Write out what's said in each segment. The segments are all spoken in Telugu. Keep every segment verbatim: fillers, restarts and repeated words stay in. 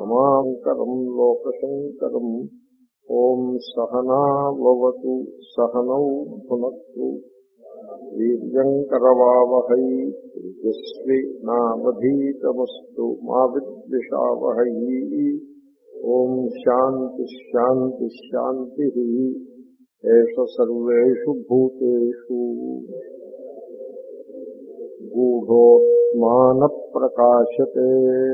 నమాంకరం లోకశంకరం. ఓం సహనావతు సహనౌ భునక్తు వీర్యంకరవావహై తేజస్వి నావధీతమస్తు మా విద్విషావహై. ఓం శాంతి శాంతి శాంతి. ఏష సర్వేషు భూతేషు గూఢోత్మాన ప్రకాశతే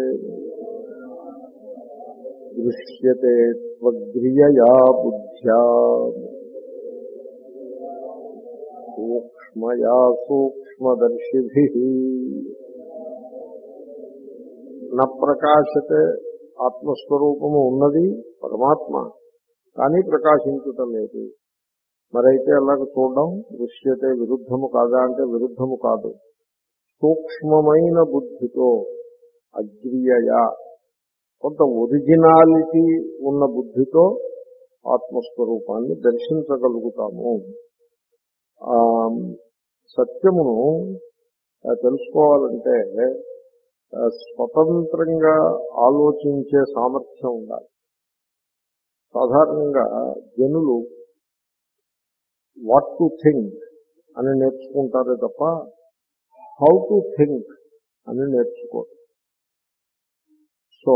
దృశ్యతే త్వగ్రియయా బుద్ధ్యా సూక్ష్మయా సూక్ష్మదర్శిభిః. న ప్రకాశతే, ఆత్మస్వరూపము ఉన్నది పరమాత్మ, కానీ ప్రకాశించటం లేదు. మరైతే అలాగ చూడడం. దృశ్యతే విరుద్ధము కాదా అంటే విరుద్ధము కాదు. సూక్ష్మమైన బుద్ధితో అగ్రియయా, కొంత ఒరిజినాలిటీ ఉన్న బుద్ధితో ఆత్మస్వరూపాన్ని దర్శించగలుగుతాము. సత్యమును తెలుసుకోవాలంటే స్వతంత్రంగా ఆలోచించే సామర్థ్యం ఉండాలి. సాధారణంగా జనులు వాట్ టు థింక్ అని నేర్చుకుంటారే తప్ప హౌ టు థింక్ అని నేర్చుకోరు. సో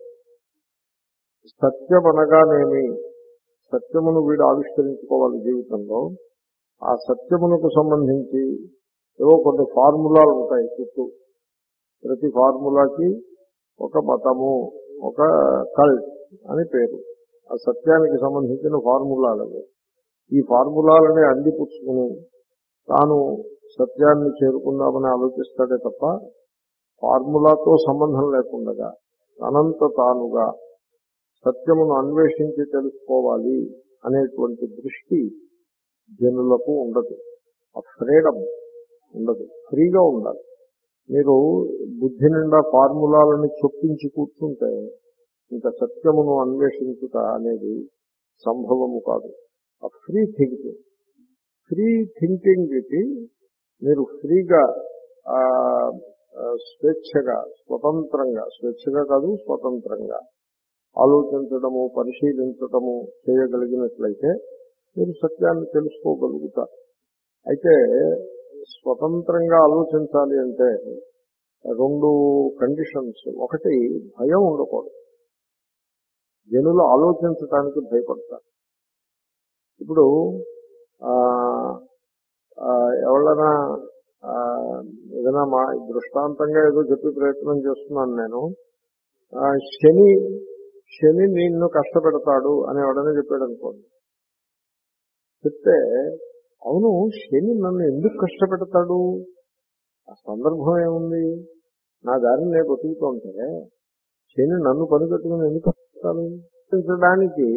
సత్యం అనగానేమి, సత్యమును వీడు ఆవిష్కరించుకోవాలి జీవితంలో. ఆ సత్యమునకు సంబంధించి ఏవో కొన్ని ఫార్ములాలు ఉంటాయి చుట్టూ. ప్రతి ఫార్ములాకి ఒక మతము, ఒక కల్ట్ అని పేరు. ఆ సత్యానికి సంబంధించిన ఫార్ములాలు. ఈ ఫార్ములాలని అందిపుచ్చుకుని తాను సత్యాన్ని చేరుకుందామని ఆలోచిస్తాడే తప్ప ఫార్ములాతో సంబంధం లేకుండా అనంత తానుగా సత్యమును అన్వేషించి తెలుసుకోవాలి అనేటువంటి దృష్టి జనులకు ఉండదు. ఆ ఫ్రీడమ్ ఉండదు, ఫ్రీగా ఉండాలి. మీరు బుద్ధి నిండా ఫార్ములాలను చొప్పించి కూర్చుంటే ఇంకా సత్యమును అన్వేషించుట అనేది సంభవము కాదు. ఆ ఫ్రీ థింకింగ్, ఫ్రీ థింకింగ్కి మీరు ఫ్రీగా స్వేచ్ఛగా, స్వతంత్రంగా, స్వేచ్ఛగా కాదు స్వతంత్రంగా ఆలోచించడము, పరిశీలించడము చేయగలిగినట్లయితే మీరు సత్యాన్ని తెలుసుకోగలుగుతారు. అయితే స్వతంత్రంగా ఆలోచించాలి అంటే రెండు కండిషన్స్. ఒకటి, భయం ఉండకూడదు. జనులు ఆలోచించడానికి భయపడతారు. ఇప్పుడు ఎవరైనా ఏదైనా మా దృష్టాంతంగా ఏదో చెప్పి ప్రయత్నం చేస్తున్నాను నేను. శని శని నిన్ను కష్టపెడతాడు అని ఎవడైనా చెప్పాడు అనుకోండి. చెప్తే అవును శని నన్ను ఎందుకు కష్టపెడతాడు, ఆ సందర్భం ఏముంది, నా దారిని నేను బతుకుతుంటే శని నన్ను పనిపెట్టుకుని ఎందుకు కష్టపెడతాను ప్రశ్నించడానికి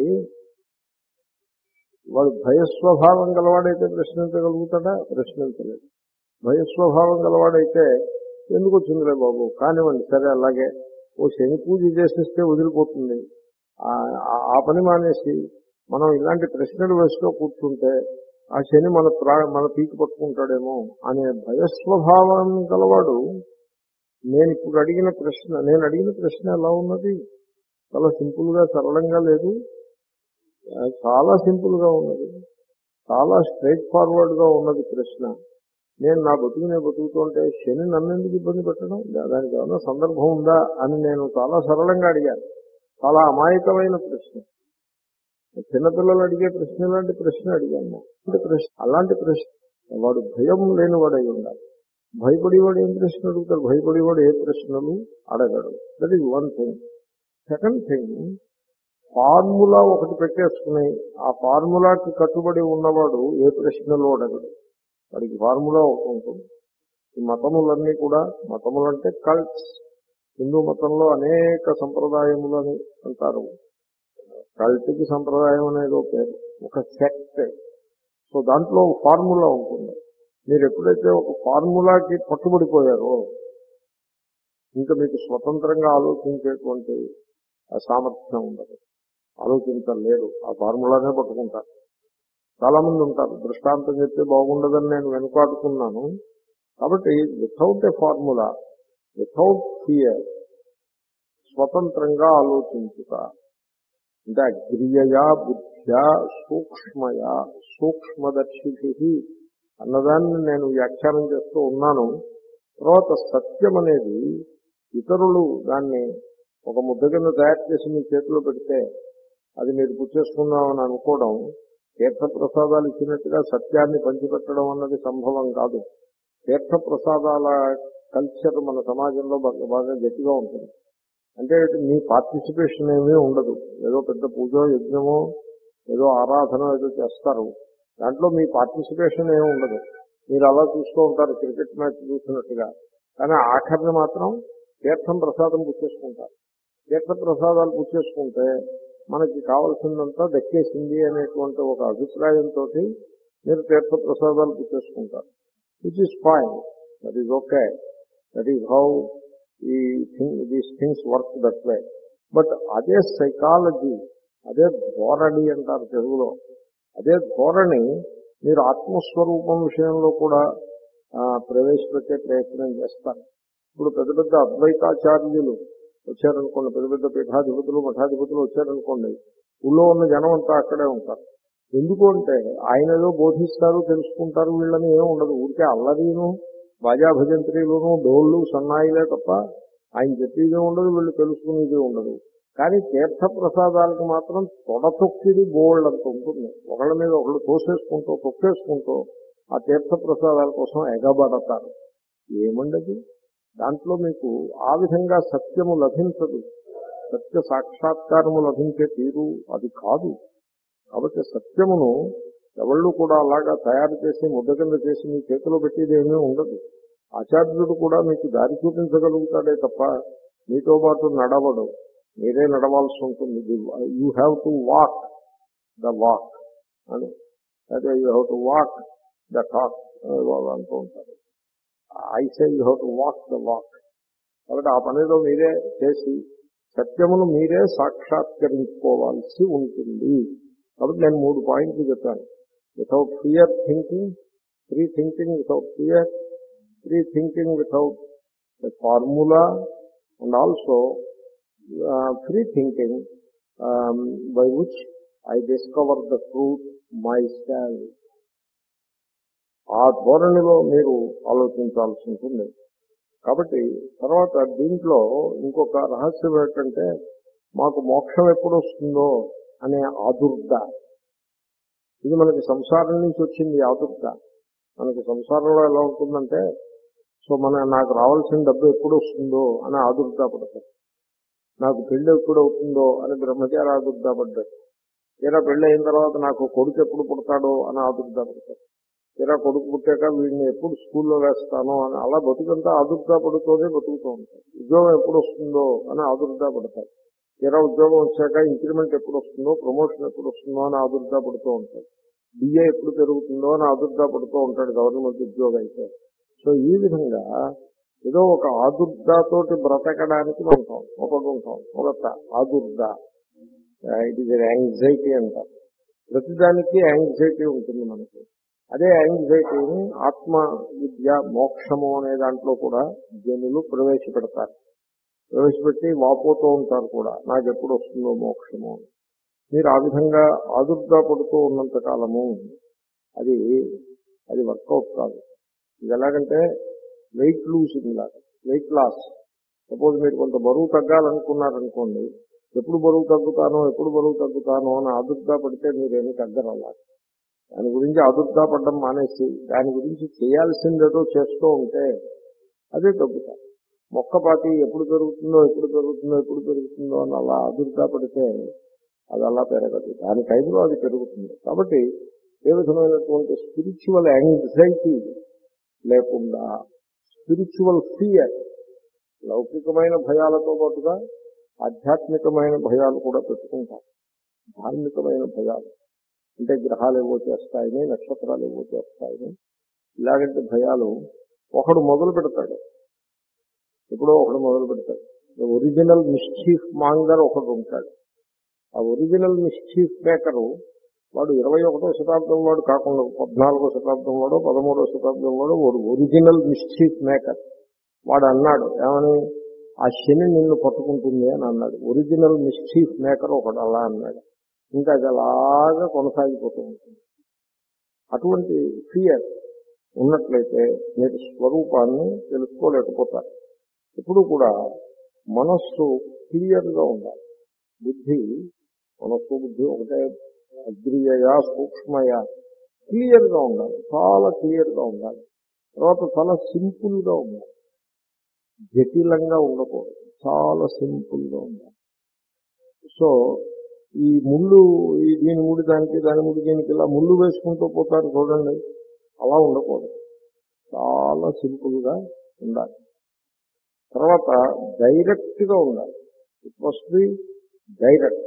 వాడు భయస్వభావం గలవాడైతే ప్రశ్నించగలుగుతాడా? ప్రశ్నించలేదు. భయస్వభావం గలవాడైతే ఎందుకు వచ్చిందిలే బాబు కానివ్వండి, సరే అలాగే ఓ శని పూజ చేసేస్తే వదిలిపోతుంది, ఆ పని మానేసి మనం ఇలాంటి ప్రశ్నలు వేస్తూ కూర్చుంటే ఆ శని మన ప్రా మన పీకి పట్టుకుంటాడేమో అనే భయస్వభావం గలవాడు. నేను ఇప్పుడు అడిగిన ప్రశ్న నేను అడిగిన ప్రశ్న ఎలా ఉన్నది? చాలా సింపుల్గా, సరళంగా లేదు, చాలా సింపుల్గా ఉన్నది, చాలా స్ట్రైట్ ఫార్వర్డ్గా ఉన్నది ప్రశ్న. నేను నా బతుకునే బతుకుతుంటే శని నన్ను ఎందుకు ఇబ్బంది పెట్టడం, దానికి ఏమైనా సందర్భం ఉందా అని నేను చాలా సరళంగా అడిగాను. చాలా అమాయకమైన ప్రశ్న. చిన్నపిల్లలు అడిగే ప్రశ్న లాంటి ప్రశ్న అడిగాను. ప్రశ్న అలాంటి ప్రశ్న వాడు భయం లేనివాడై ఉండాలి. భయపడేవాడు ఏం ప్రశ్న అడుగుతాడు? భయపడేవాడు ఏ ప్రశ్నలు అడగడు. That is one thing. Second thing, formula ఒకటి పెట్టేసుకుని ఆ ఫార్ములాకి కట్టుబడి ఉన్నవాడు ఏ ప్రశ్నలు అడగడు. వాడికి ఫార్ములా ఒకటి ఉంటుంది. ఈ మతములన్నీ కూడా, మతములంటే కల్ట్స్. హిందూ మతంలో అనేక సంప్రదాయములు అని అంటారు. కల్ట్కి సంప్రదాయం అనేది ఒక పేరు, ఒక సెక్ట్. సో దాంట్లో ఫార్ములా ఉంటుంది. మీరు ఎప్పుడైతే ఒక ఫార్ములాకి పట్టుబడిపోయారో ఇంకా మీకు స్వతంత్రంగా ఆలోచించేటువంటి సామర్థ్యం ఉండదు, ఆలోచించలేరు. ఆ ఫార్ములానే పట్టుకుంటారు. చాలా మంది ఉంటారు. దృష్టాంతం చెప్తే బాగుండదని నేను వెనుకాడుకున్నాను. కాబట్టి without a formula, without fear, స్వతంత్రంగా ఆలోచించుట. అంటే అగ్రియయా బుద్ధ్యా సూక్ష్మయా సూక్ష్మదర్శిభి అన్నదాన్ని నేను వ్యాఖ్యానం చేస్తూ ఉన్నాను. తర్వాత సత్యం అనేది ఇతరులు దాన్ని ఒక ముద్ద కింద తయారు చేసి మీ చేతిలో పెడితే అది మీరు పుచ్చేసుకుందామని అనుకోవడం, తీర్థప్రసాదాలు ఇచ్చినట్టుగా సత్యాన్ని పంచిపెట్టడం అన్నది సంభవం కాదు. తీర్థప్రసాదాల కల్చర్ మన సమాజంలో బాగా బాగా గట్టిగా ఉంటుంది. అంటే మీ పార్టిసిపేషన్ ఏమీ ఉండదు. ఏదో పెద్ద పూజో యజ్ఞమో ఏదో ఆరాధన ఏదో చేస్తారు, దాంట్లో మీ పార్టిసిపేషన్ ఏమి ఉండదు. మీరు అలా చూస్తూ ఉంటారు క్రికెట్ మ్యాచ్ చూసినట్టుగా. కానీ ఆఖరిని మాత్రం తీర్థం ప్రసాదం పుచ్చేసుకుంటారు. తీర్థ ప్రసాదాలు పుచ్చేసుకుంటే మనకి కావలసిందంతా దక్కేసింది అనేటువంటి ఒక అభిప్రాయంతో మీరు తీర్థ ప్రసాదాలు పుచ్చేసుకుంటారు. Which is fine, that is okay, that is how ఈ thing these things work that way. But అదే సైకాలజీ, అదే ధోరణి అంటారు తెలుగులో, అదే ధోరణి మీరు ఆత్మస్వరూపం విషయంలో కూడా ప్రవేశపెట్టే ప్రయత్నం చేస్తారు. ఇప్పుడు పెద్ద పెద్ద అద్వైతాచార్యులు వచ్చారనుకోండి, పెద్ద పెద్ద పీఠాధిపతులు మఠాధిపతులు వచ్చారనుకోండి, ఊళ్ళో ఉన్న జనం అంతా అక్కడే ఉంటారు. ఎందుకు అంటే ఆయన ఏదో బోధిస్తారు, తెలుసుకుంటారు, వీళ్ళని ఏమి ఉండదు. ఊరికే అల్లరీను బాజా భజంత్రీలును డోళ్ళు సన్నాయిలే తప్ప ఆయన చెప్పేదే ఉండదు, వీళ్ళు తెలుసుకునేదే ఉండదు. కానీ తీర్థ ప్రసాదాలకు మాత్రం తొడతొక్కిది బోల్డ్ అంత ఉంటుంది. ఒకళ్ళ మీద ఒకళ్ళు తోసేసుకుంటూ తొక్కేసుకుంటూ ఆ తీర్థ ప్రసాదాల కోసం ఎగబడతారు. ఏముండదు దాంట్లో. మీకు ఆ విధంగా సత్యము లభించదు, సత్య సాక్షాత్కారము లభించే తీరు అది కాదు. కాబట్టి సత్యమును ఎవళ్ళు కూడా అలాగా తయారు చేసి ముద్ద కింద చేసి మీ చేతిలో పెట్టేది ఏమీ ఉండదు. ఆచార్యుడు కూడా మీకు దారి చూపించగలుగుతాడే తప్ప మీతో పాటు నడవడు, మీరే నడవాల్సి ఉంటుంది. You have to walk the walk అని, అదే you have to walk the talk వాళ్ళు అంటూ ఉంటారు. I say you have to walk the walk. కాబట్టి ఆ పనిలో మీరే చేసి సత్యమును మీరే సాక్షాత్కరించుకోవాల్సి ఉంటుంది. కాబట్టి నేను మూడు పాయింట్లు చెప్పాను. Without fear thinking, free thinking without fear, free thinking without formula, and also free thinking by which I discover the truth myself. ఆ ధోరణిలో మీరు ఆలోచించాల్సి ఉంటుంది. కాబట్టి తర్వాత దీంట్లో ఇంకొక రహస్యం ఏంటంటే, మాకు మోక్షం ఎప్పుడు వస్తుందో అనే ఆదుర్ద. ఇది మనకి సంసారం నుంచి వచ్చింది ఆదుర్ద. మనకి సంసారంలో ఎలా ఉంటుందంటే, సో మన నాకు రావాల్సిన డబ్బు ఎప్పుడు వస్తుందో అని ఆదుర్ద పడతారు. నాకు పెళ్లి ఎప్పుడు అవుతుందో అని బ్రహ్మచారి ఆదుర్ద పడ్డారు. తీరా పెళ్లి అయిన తర్వాత నాకు కొడుకు ఎప్పుడు పుడతాడో అని ఆదుర్ద పడతారు. తీరా కొడుకు పుట్టాక వీడిని ఎప్పుడు స్కూల్లో వేస్తానో అని అలా బతుకంతా ఆదుర్దా పడుతూనే బతుకుతూ ఉంటారు. ఉద్యోగం ఎప్పుడు వస్తుందో అని ఆదుర్దా పడతారు. తీరా ఉద్యోగం వచ్చాక ఇంక్రిమెంట్ ఎప్పుడు వస్తుందో, ప్రమోషన్ ఎప్పుడు వస్తుందో అని ఆదుర్దా పడుతూ ఉంటాడు. డిఏ ఎప్పుడు పెరుగుతుందో అని ఆదుర్దా పడుతూ ఉంటాడు గవర్నమెంట్ ఉద్యోగం అయితే. సో ఈ విధంగా ఏదో ఒక ఆదుర్దాతోటి బ్రతకడానికి ఉంటాం, ఒకటి ఉంటాం, ఒక ఆదుర్దా. ఇట్ ఈజ్ యాంగ్జైటీ అంటారు. ప్రతిదానికి యాంగ్జైటీ ఉంటుంది మనకి. అదే యాంగ్జైటీని ఆత్మ విద్య మోక్షము అనే దాంట్లో కూడా జనులు ప్రవేశపెడతారు. ప్రవేశపెట్టి వాపోతూ ఉంటారు కూడా, నాకు ఎప్పుడు వస్తుందో మోక్షము. మీరు ఆ విధంగా ఆదుర్దా పడుతూ ఉన్నంత కాలము అది అది వర్కౌట్ కాదు. ఇది ఎలాగంటే వెయిట్ లూజింగ్ లాగా, వెయిట్ లాస్. సపోజ్ మీరు కొంత బరువు తగ్గాలనుకున్నారనుకోండి, ఎప్పుడు బరువు తగ్గుతానో ఎప్పుడు బరువు తగ్గుతానో అని ఆదుర్దా పడితే మీరేమీ తగ్గరలా. దాని గురించి ఆదుర్దా పడడం మానేసి దాని గురించి చేయాల్సిందేదో చేస్తూ ఉంటే అదే తగ్గుతారు. మొక్కపాతి ఎప్పుడు పెరుగుతుందో ఎప్పుడు పెరుగుతుందో ఎప్పుడు పెరుగుతుందో అని అలా ఆదుర్దా పడితే అది అలా పెరగదు, దాని టైంలో అది పెరుగుతుంది. కాబట్టి ఏ విధమైనటువంటి స్పిరిచువల్ యాంగ్జైటీ లేకుండా స్పిరిచువల్ ఫియర్, లౌకికమైన భయాలతో పాటుగా ఆధ్యాత్మికమైన భయాలు కూడా పెట్టుకుంటారు. ధార్మికమైన భయాలు అంటే గ్రహాలు ఏవో చేస్తాయని, నక్షత్రాలు ఏవో చేస్తాయని, ఇలాగంటే భయాలు ఒకడు మొదలు పెడతాడు. ఎప్పుడో ఒకడు మొదలు పెడతాడు. ఒరిజినల్ మిస్చీఫ్ మాంగర్ ఒకడు ఉంటాడు. ఆ ఒరిజినల్ మిస్చీఫ్ మేకరు వాడు ఇరవై ఒకటో శతాబ్దం వాడు కాకుండా పద్నాలుగో శతాబ్దం వాడు పదమూడో శతాబ్దం వాడు వాడు ఒరిజినల్ మిస్చీఫ్ మేకర్. వాడు అన్నాడు ఏమని, ఆ శని నిన్ను పట్టుకుంటుంది అని అన్నాడు. ఒరిజినల్ మిస్చీఫ్ మేకర్ ఒకడు అలా అన్నాడు. ఇంకా అది అలాగా కొనసాగిపోతూ ఉంటుంది. అటువంటి ఫియర్ ఉన్నట్లయితే మీరు స్వరూపాన్ని తెలుసుకోలేకపోతారు. ఎప్పుడు కూడా మనస్సు క్లియర్గా ఉండాలి. బుద్ధి మనస్సు బుద్ధి ఒకటే అగ్రియయా సూక్ష్మయ క్లియర్గా ఉండాలి. చాలా క్లియర్గా ఉండాలి. తర్వాత చాలా సింపుల్గా ఉండాలి. జటిలంగా ఉండకూడదు. చాలా సింపుల్గా ఉండాలి. సో ఈ ముళ్ళు ఈ దీని ముడి దానికి దాని ముడి దీనికి ఇలా ముళ్ళు వేసుకుంటూ పోతారు చూడండి, అలా ఉండకూడదు. చాలా సింపుల్గా ఉండాలి. తర్వాత డైరెక్ట్గా ఉండాలి. It must be direct.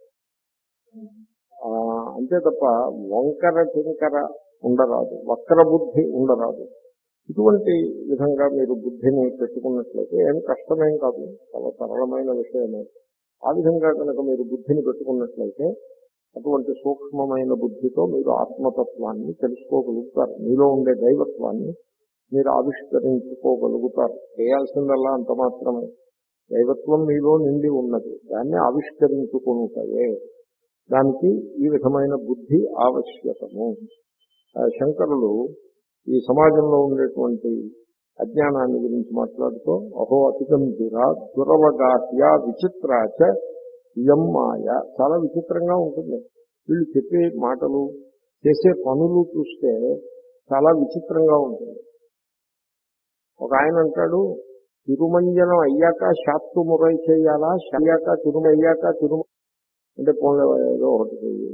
అంతే తప్ప వంకర టింకర ఉండరాదు, వక్ర బుద్ధి ఉండరాదు. ఇటువంటి విధంగా మీరు బుద్ధిని పెట్టుకున్నట్లయితే ఏం కష్టమేం కాదు, చాలా సరళమైన విషయమే. ఆ విధంగా కనుక మీరు బుద్ధిని పెట్టుకున్నట్లయితే అటువంటి సూక్ష్మమైన బుద్ధితో మీరు ఆత్మతత్వాన్ని తెలుసుకోగలుగుతారు. మీలో ఉండే దైవత్వాన్ని మీరు ఆవిష్కరించుకోగలుగుతారు. చేయాల్సిందల్లా అంత మాత్రమే. దైవత్వం మీలో నిండి ఉన్నది, దాన్ని ఆవిష్కరించుకుంటాయే. దానికి ఈ విధమైన బుద్ధి ఆవశ్యకము. శంకరులు ఈ సమాజంలో ఉండేటువంటి అజ్ఞానాన్ని గురించి మాట్లాడుతూ అహో అతిగంభీరా దురవగాహ్య విచిత్రాచ ఇయం మాయ, చాలా విచిత్రంగా ఉంటుంది. వీళ్ళు చెప్పే మాటలు చేసే పనులు చూస్తే చాలా విచిత్రంగా ఉంటుంది. ఒక ఆయన అంటాడు, తిరుమంజనం అయ్యాక శాత్తు మురై చేయాలా, అయ్యాక తిరుమ అయ్యాక తిరుమ అంటే పోలే ఏదో ఒకటి చెయ్యి,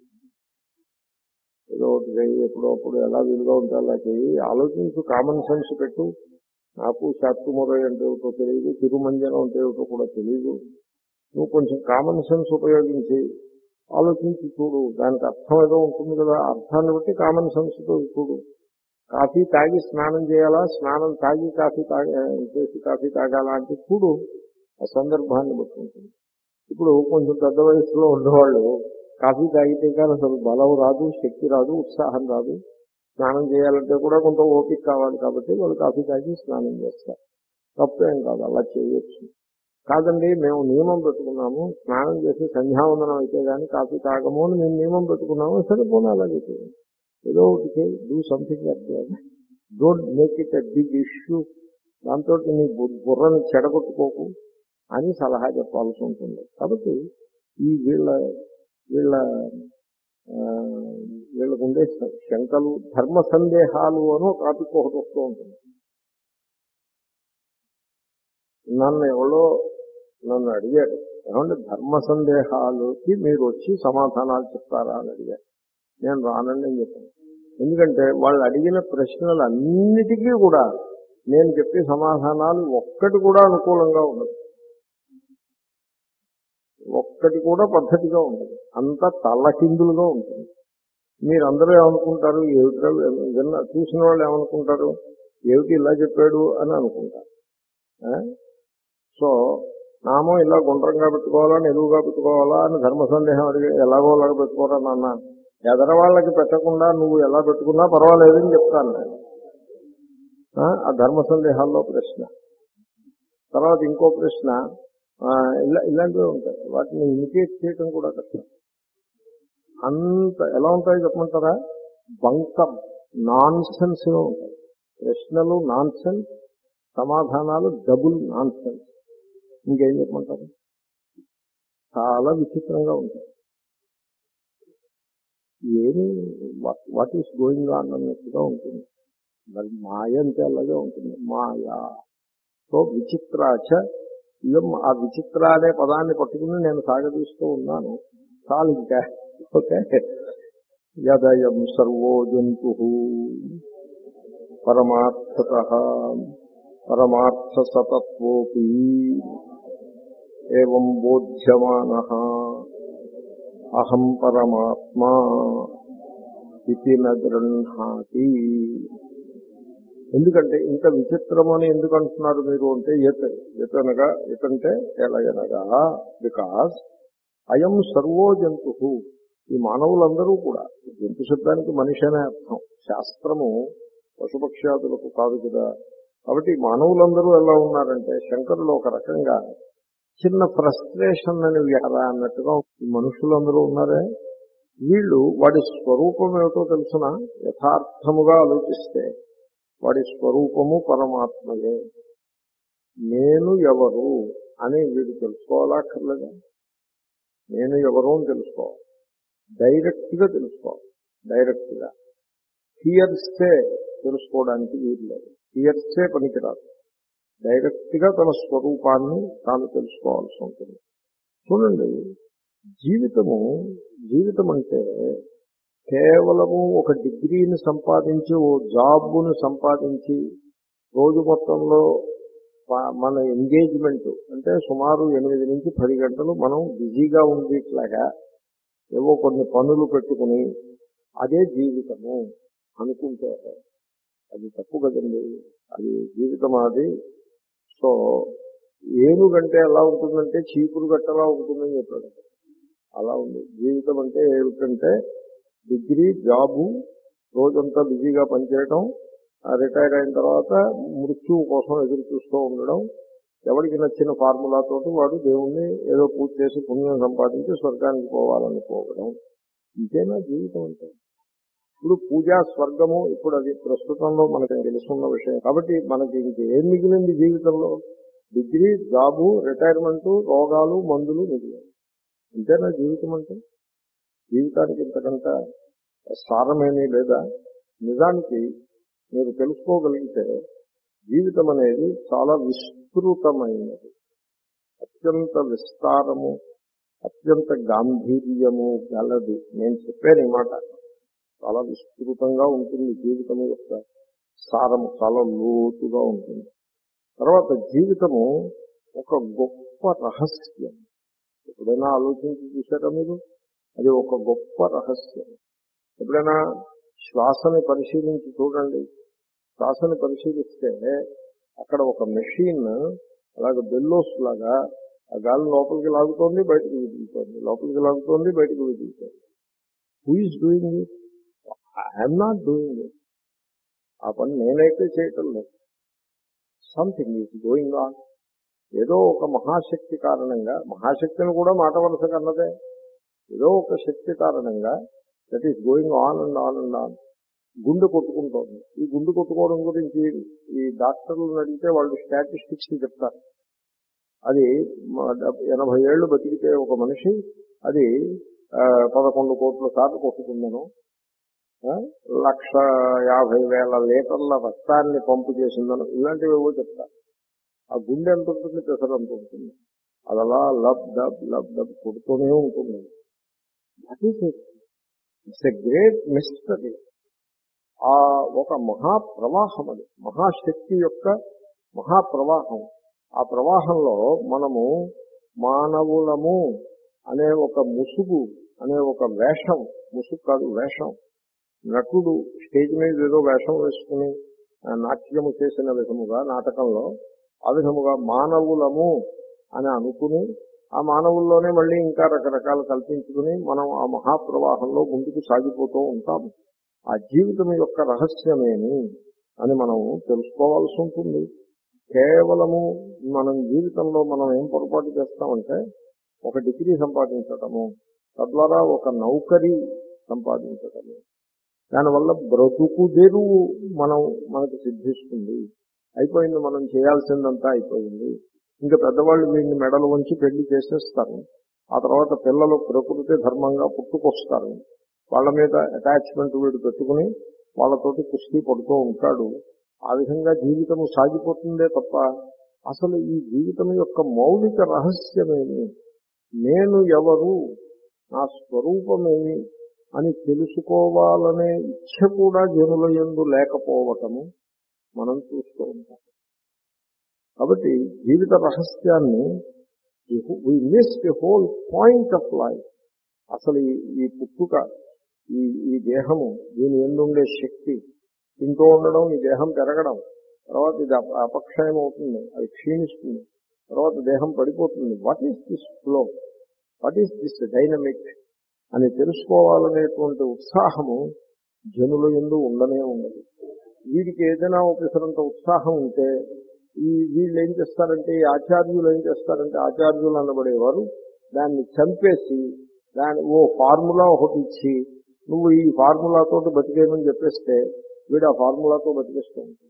ఏదో ఒకటి చెయ్యి, ఎప్పుడప్పుడు ఎలా వీలుగా ఉంటే అలా చెయ్యి, ఆలోచించు, కామన్ సెన్స్ పెట్టు. నాకు శాత్తు మురై అంటే ఏమిటో తెలియదు, తిరుమంజనం అంటే ఏమిటో కూడా తెలియదు. నువ్వు కొంచెం కామన్ సెన్స్ ఉపయోగించి ఆలోచించి చూడు, దానికి అర్థం ఏదో ఉంటుంది కదా, అర్థాన్ని బట్టి కామన్ సెన్స్తో చూడు. కాఫీ తాగి స్నానం చేయాలా, స్నానం తాగి కాఫీ తాగి చేసి కాఫీ తాగాలా అంటే చూడు, ఆ సందర్భాన్ని బట్టి ఉంటుంది. ఇప్పుడు కొంచెం పెద్ద వయసులో ఉన్నవాళ్ళు కాఫీ తాగితే కానీ అసలు బలం రాదు, శక్తి రాదు, ఉత్సాహం రాదు. స్నానం చేయాలంటే కూడా కొంత ఓపిక కావాలి కాబట్టి వాళ్ళు కాఫీ తాగి స్నానం చేస్తారు. తప్పేం కాదు, అలా చేయొచ్చు. కాదండి మేము నియమం పెట్టుకున్నాము, స్నానం చేసి సంధ్యావందనం అయితే కానీ కాఫీ తాగము అని మేము నియమం పెట్టుకున్నాము, సరిపోను అలాగే చేయండి. ఏదో ఒకటి చేయి, do something like that. Don't make it a big issue. దాంతో నీ బుర్రని చెడగొట్టుకోకు అని సలహా చెప్పాల్సి ఉంటుంది. కాబట్టి ఈ వీళ్ళ వీళ్ళ వీళ్ళకు ఉండే శంకలు ధర్మ సందేహాలు అని ఒక టాపిక్ ఒకటి వస్తూ ఉంటుంది. నన్ను ఎవరో నన్ను అడిగాడు, ఏమంటే ధర్మ సందేహాలకి మీరు వచ్చి సమాధానాలు చెప్తారా అని అడిగారు. నేను రానండి అని చెప్పాను. ఎందుకంటే వాళ్ళు అడిగిన ప్రశ్నలన్నిటికీ కూడా నేను చెప్పే సమాధానాలు ఒక్కటి కూడా అనుకూలంగా ఉండదు, ఒక్కటి కూడా పద్ధతిగా ఉండదు, అంతా తల్లకిందులుగా ఉంటుంది. మీరందరూ ఏమనుకుంటారు, ఏమిటో విన్న చూసిన వాళ్ళు ఏమనుకుంటారు, ఏమిటి ఇలా చెప్పాడు అని అనుకుంటారు. సో నామం ఇలా గుండ్రంగా పెట్టుకోవాలా, నిలువుగా పెట్టుకోవాలా అని ధర్మ సందేహం అడిగి ఎలాగో అలాగ పెట్టుకోరా నాన్న, ఎదర వాళ్ళకి పెట్టకుండా నువ్వు ఎలా పెట్టుకున్నా పర్వాలేదని చెప్తాను నేను. ఆ ధర్మ సందేహాల్లో ప్రశ్న. తర్వాత ఇంకో ప్రశ్న, ఇలా ఇలాంటివి ఉంటాయి, వాటిని ఇమిటేట్ చేయటం కూడా కష్టం. అంత ఎలా ఉంటాయో చెప్పమంటారా, బంకం నాన్ సెన్స్గా ఉంటాయి. ప్రశ్నలు నాన్ సెన్స్, సమాధానాలు డబుల్ నాన్ సెన్స్. ఇంకేం చెప్పమంటారు, చాలా విచిత్రంగా ఉంటాయి. ఏమి వాట్ ఈస్ గోయింగ్ ఆన్ అన్నట్టుగా ఉంటుంది. మరి మాయ అంటే అలాగే ఉంటుంది, మాయా. సో విచిత్రాచ ఇయం, ఆ విచిత్ర అనే పదాన్ని పట్టుకుని నేను సాగదీస్తూ ఉన్నాను. చాలు ఇంకా. ఓకే. యదయం సర్వో జంతు పరమార్థతః పరమార్థ సతత్వోపి ఏవం బోధ్యమానః అహం పరమాత్మా ఇతి న గృహ్ణాతి. ఎందుకంటే ఇంత విచిత్రమని ఎందుకు అంటున్నారు మీరు అంటే, ఎత్ ఎతనగా ఎతంటే ఎలాగనగా బికాస్ అయం సర్వో జంతు, ఈ మానవులందరూ కూడా, జంతు శబ్దానికి మనిషి అనే అర్థం. శాస్త్రము పశుపక్ష్యాదులకు కాదు కదా, కాబట్టి మానవులందరూ ఎలా ఉన్నారంటే శంకరులు ఒక రకంగా చిన్న ఫ్రస్ట్రేషన్ అని వ్యాధ అన్నట్టుగా ఈ మనుషులందరూ ఉన్నారే, వీళ్ళు వాడి స్వరూపం ఏమిటో తెలుసిన యథార్థముగా ఆలోచిస్తే వాడి స్వరూపము పరమాత్మయే. నేను ఎవరు అని వీడు తెలుసుకోవాలా అక్కర్లేదా? నేను ఎవరు అని తెలుసుకోవాలి, డైరెక్ట్ గా తెలుసుకోవాలి. డైరెక్ట్ గా హియర్సే తెలుసుకోవడానికి వీలు లేదు, హియర్సే పనికిరాదు. డైరెక్ట్ గా తన స్వరూపాన్ని తాను తెలుసుకోవాల్సి ఉంటుంది. చూడండి, జీవితము జీవితం అంటే కేవలము ఒక డిగ్రీని సంపాదించి ఓ జాబ్ను సంపాదించి రోజు మొత్తంలో మన ఎంగేజ్మెంట్ అంటే సుమారు ఎనిమిది నుంచి పది గంటలు మనం బిజీగా ఉండేట్లాగా ఏవో కొన్ని పనులు పెట్టుకుని అదే జీవితము అనుకుంటే అది తప్పు కదండి. అది జీవితం అది. సో ఏనుగంటే ఎలా ఉంటుందంటే చీపురు గట్టలా ఉంటుందని చెప్పాడు. అలా ఉంది జీవితం అంటే. ఏమిటంటే డిగ్రీ, జాబు, రోజంతా బిజీగా పనిచేయటం, రిటైర్ అయిన తర్వాత మృత్యువు కోసం ఎదురు చూస్తూ ఉండడం, ఎవరికి నచ్చిన ఫార్ములాతోటి వాడు దేవుణ్ణి ఏదో పూజ చేసి పుణ్యం సంపాదించి స్వర్గానికి పోవాలనుకోవడం. ఇంతేనా జీవితం అంటే? ఇప్పుడు పూజా స్వర్గము ఇప్పుడు అది ప్రస్తుతంలో మనకి తెలుసున్న విషయం. కాబట్టి మనకి ఇంకేం మిగిలింది జీవితంలో? డిగ్రీ, జాబు, రిటైర్మెంటు, రోగాలు, మందులు మిగిలింది. ఇంతేనా జీవితం అంటే? జీవితానికి ఇంతకంటే సారమేమీ లేదా? నిజానికి మీరు తెలుసుకోగలిగితే జీవితం అనేది చాలా విస్తృతమైనది, అత్యంత విస్తారము, అత్యంత గాంభీర్యము గలది. నేను చెప్పాను ఈ మాట. చాలా విస్తృతంగా ఉంటుంది జీవితం యొక్క సారము, చాలా లోతుగా ఉంటుంది. తర్వాత జీవితము ఒక గొప్ప రహస్యం. ఎప్పుడైనా ఆలోచించి చూసారా మీరు? అది ఒక గొప్ప రహస్యం. ఎప్పుడైనా శ్వాసని పరిశీలించి చూడండి. శ్వాసని పరిశీలిస్తే అక్కడ ఒక మెషిన్ అలాగే బెల్లోస్ లాగా ఆ గాలి లోపలికి లాగుతోంది, బయటకు విదులుతోంది, లోపలికి లాగుతోంది, బయటకు విదులుతోంది. Who is doing it? I'm not doing it. ఆ పని నేనైతే చేయటం లేదు. Something is going on. ఏదో ఒక మహాశక్తి కారణంగా, మహాశక్తిని కూడా మాట వలస కన్నదే, ఏదో ఒక శక్తి కారణంగా that is going on and on and on. గుండె కొట్టుకుంటోంది. ఈ గుండె కొట్టుకోవడం గురించి ఈ డాక్టర్లను అడిగితే వాళ్ళు స్టాటిస్టిక్స్ చెప్తారు. అది ఎనభై ఏళ్ళు బతికితే ఒక మనిషి అది పదకొండు కోట్ల సార్లు కొట్టుకుందను, లక్ష యాభై వేల లీటర్ల రక్తాన్ని పంపు చేసిందను, ఇలాంటివి ఏవో చెప్తారు. ఆ గుండె ఎంత ఉంటుంది? పెసరు ఎంత ఉంటుంది. అది అలా లబ్ డబ్ లబ్ డబ్ కొడుతూనే ఉంటుంది. That is it. It's a great mystery. ఆ ఒక మహాప్రవాహం, అది మహాశక్తి యొక్క మహాప్రవాహం. ఆ ప్రవాహంలో మనము మానవులము అనే ఒక ముసుగు, అనే ఒక వేషం, ముసుగు కాదు వేషం, నటుడు స్టేజ్ మీద ఏదో వేషం వేసుకుని నాట్యము చేసిన విధముగా నాటకంలో ఆ విధముగా మానవులము అని అనుకుని ఆ మానవుల్లోనే మళ్ళీ ఇంకా రకరకాలు కల్పించుకుని మనం ఆ మహాప్రవాహంలో ముందుకు సాగిపోతూ ఉంటాము. ఆ జీవితం యొక్క రహస్యమేమి అని మనం తెలుసుకోవాల్సి ఉంటుంది. కేవలము మనం జీవితంలో మనం ఏం పొరపాటు చేస్తామంటే ఒక డిగ్రీ సంపాదించటము, తద్వారా ఒక నౌకరీ సంపాదించటము, దానివల్ల బ్రతుకు తెరువు మనం మనకు సిద్ధిస్తుంది. అయిపోయింది, మనం చేయాల్సిందంతా అయిపోయింది. ఇంకా పెద్దవాళ్ళు వీడిని మెడలు వంచి పెళ్లి చేసేస్తారు. ఆ తర్వాత పిల్లలు ప్రకృతి ధర్మంగా పుట్టుకొస్తారు. వాళ్ళ మీద అటాచ్మెంట్ వీడు పెట్టుకుని వాళ్ళతోటి కుస్తీ పడుతూ ఉంటాడు. ఆ విధంగా జీవితము సాగిపోతుందే తప్ప అసలు ఈ జీవితం యొక్క మౌలిక రహస్యమేమి, నేను ఎవరు, నా స్వరూపమేమి అని తెలుసుకోవాలనే ఇచ్చ కూడా జనుల యందు లేకపోవటము మనం చూస్తూ ఉంటాం. కాబట్టి జీవిత రహస్యాన్ని we miss the whole point of life. అసలు ఈ పుట్టుక, ఈ ఈ దేహము, దీని ఎందుండే శక్తి, తింటూ ఉండడం, ఈ దేహం పెరగడం, తర్వాత ఇది అపక్షయం అవుతుంది, అది క్షీణిస్తుంది, తర్వాత దేహం పడిపోతుంది. What is this flow, what is this dynamic అని తెలుసుకోవాలనేటువంటి ఉత్సాహము జనుల యందు ఉండనే ఉండదు. వీడికి ఏదైనా ఒకసారంత ఉత్సాహం ఉంటే ఈ వీళ్ళు ఏం చేస్తారంటే ఈ ఆచార్యులు ఏం చేస్తారంటే ఆచార్యులు అనబడేవారు దాన్ని చంపేసి దాని ఓ ఫార్ములా ఒకటి ఇచ్చి నువ్వు ఈ ఫార్ములాతో బతికేయమని చెప్పేస్తే వీడు ఆ ఫార్ములాతో బతికేస్తూ ఉంటాడు.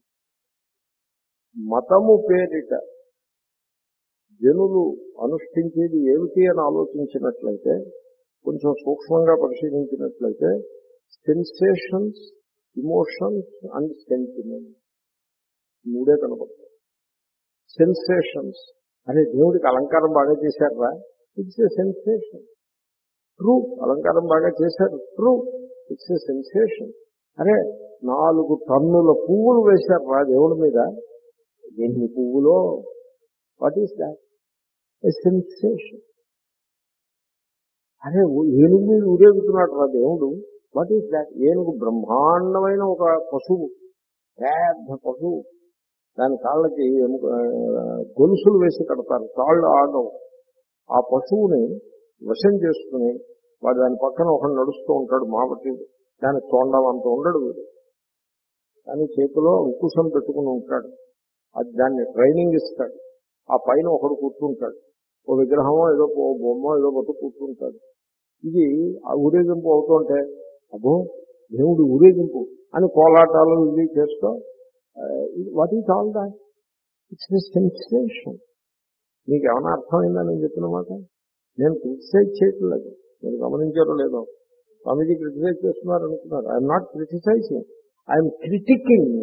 మతము పేరిట జనులు అనుష్ఠించేది ఏమిటి అని ఆలోచించినట్లయితే, కొంచెం సూక్ష్మంగా పరిశీలించినట్లయితే, సెన్సేషన్స్, ఇమోషన్స్ అండ్ సెంటిమెంట్ మూడే కనపడతాయి. సెన్సేషన్స్, అరే దేవుడికి అలంకారం బాగా చేశారా, ఇట్స్ ఏ సెన్సేషన్. ట్రూ, అలంకారం బాగా చేశారు, ట్రూ, ఇట్స్ ఏ సెన్సేషన్. అరే నాలుగు టన్నుల పువ్వులు వేశారా దేవుడి మీద, ఎన్ని పువ్వులో, what is that? A sensation. అరే ఏనుగు మీద ఊరేగుతున్నాడు రా దేవుడు, వాట్ ఈస్ దాట్? ఏనుగు బ్రహ్మాండమైన ఒక పశువు, పెద్ద పశువు, దాని కాళ్ళకి గొలుసులు వేసి కడతారు, కాళ్ళు ఆగవు. ఆ పశువుని వశం చేసుకుని వాడు దాని పక్కన ఒకడు నడుస్తూ ఉంటాడు, మావటి దాని తోండం అంత ఉండడు వీడు, కానీ చేతిలో ఉక్కుసం పెట్టుకుని ఉంటాడు. అది దాన్ని ట్రైనింగ్ ఇస్తాడు. ఆ పైన ఒకడు కూర్చుంటాడు, ఓ విగ్రహమో ఏదో ఓ బొమ్మ ఏదో బట్టు కూర్చుంటాడు. ఇది ఆ ఊరేగింపు అవుతుంటే అబ్బో దేవుడు ఊరేగింపు అని కోలాటాలు ఇవి చేస్తూ, what is all that? It's a sensation. మీకు ఏమైనా అర్థమైందా నేను చెప్పిన మాట? నేను క్రిటిసైజ్ చేయట్లేదు, నేను గమనించారో లేదో. స్వామీజీ క్రిటిసైజ్ చేస్తున్నారు అనుకున్నారు. I'm not criticising, I'm critiquing.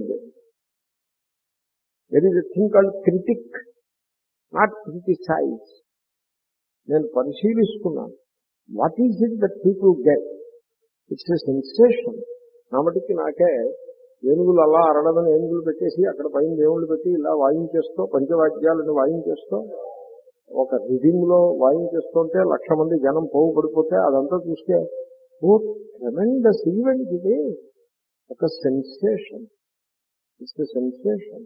There is a thing called critic, not criticise. నేను పరిశీలిస్తున్నాను, what is it that people get? It's a sensation. నా మటుకి నాకే ఏనుగులు అలా అరడదని ఏనుగులు పెట్టేసి అక్కడ పైన దేవుళ్ళు పెట్టి ఇలా వాయించేస్తూ, పంచవాద్యాలను వాయించేస్తూ, ఒక రిథింలో వాయించేస్తుంటే లక్ష మంది జనం పోగు పడిపోతే అదంతా చూస్తే ఓ ట్రెమెండస్ ఈవెంట్ ఇది, ఒక sensation. It's a sensation.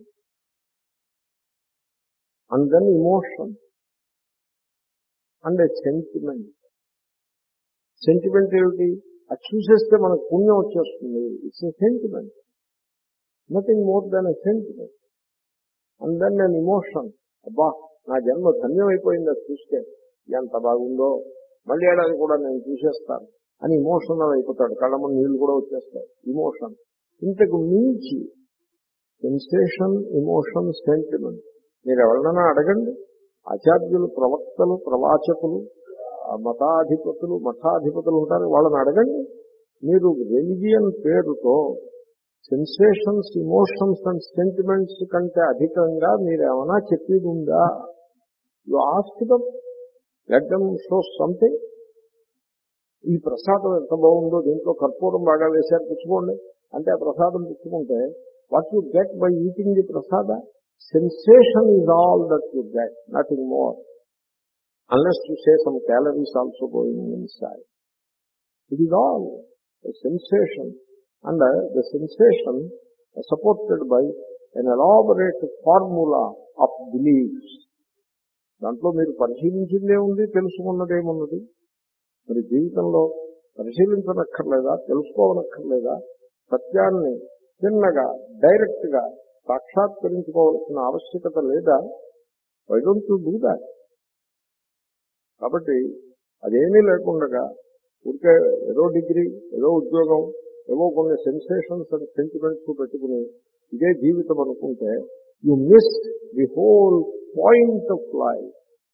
And then emotion and a sentiment. Sentiment ఏమిటి? అది చూసేస్తే మనకు పుణ్యం వచ్చేస్తుంది. It's a sentiment, nothing more than a sentiment. And then an emotion. అబ్బా నా జన్మ ధన్యం అయిపోయింది అది చూస్తే, ఎంత బాగుందో, మళ్ళీ ఏడాది కూడా నేను చూసేస్తాను అని ఇమోషనల్ అయిపోతాడు, కళ్ళమ్మ నీళ్లు కూడా వచ్చేస్తాయి. ఇమోషన్. ఇంతకు మించి సెన్సేషన్, ఇమోషన్, సెంటిమెంట్. మీరు ఎవరినైనా అడగండి, ఆచార్యులు, ప్రవక్తలు, ప్రవాచకులు, మతాధిపతులు మఠాధిపతులు ఉంటారు, వాళ్ళని అడగండి. మీరు రిలిజియన్ పేరుతో సెన్సేషన్స్, ఇమోషన్స్ అండ్ సెంటిమెంట్స్ కంటే అధికంగా మీరు ఏమైనా చెప్పేది ఉందా? You ask them, let them show something. ఈ ప్రసాదం ఎంత బాగుందో, దీంట్లో కర్పూరం బాగా వేశారు, పుచ్చుకోండి అంటే ఆ ప్రసాదం పుచ్చుకుంటే what you get by eating the prasad? Sensation is all that you get, nothing more. Unless you say some calories also going inside. It is all a sensation. And uh, the sensation is supported by an elaborate formula of beliefs. దాంట్లో మీరు పరిశీలించిందే ఉంది, తెలుసుకున్నదేమున్నది. మరి జీవితంలో పరిశీలించనక్కర్లేదా, తెలుసుకోవనక్కర్లేదా? సత్యాన్ని చిన్నగా డైరెక్ట్ గా సాక్షాత్కరించుకోవాల్సిన ఆవశ్యకత లేదా? Why don't you do that? కాబట్టి అదేమీ లేకుండా ఊరికే ఏదో డిగ్రీ, ఏదో ఉద్యోగం, ఏవో కొన్ని సెన్సేషన్స్ అండ్ సెంటిమెంట్స్ పెట్టుకుని ఇదే జీవితం అనుకుంటే you miss the whole point of life.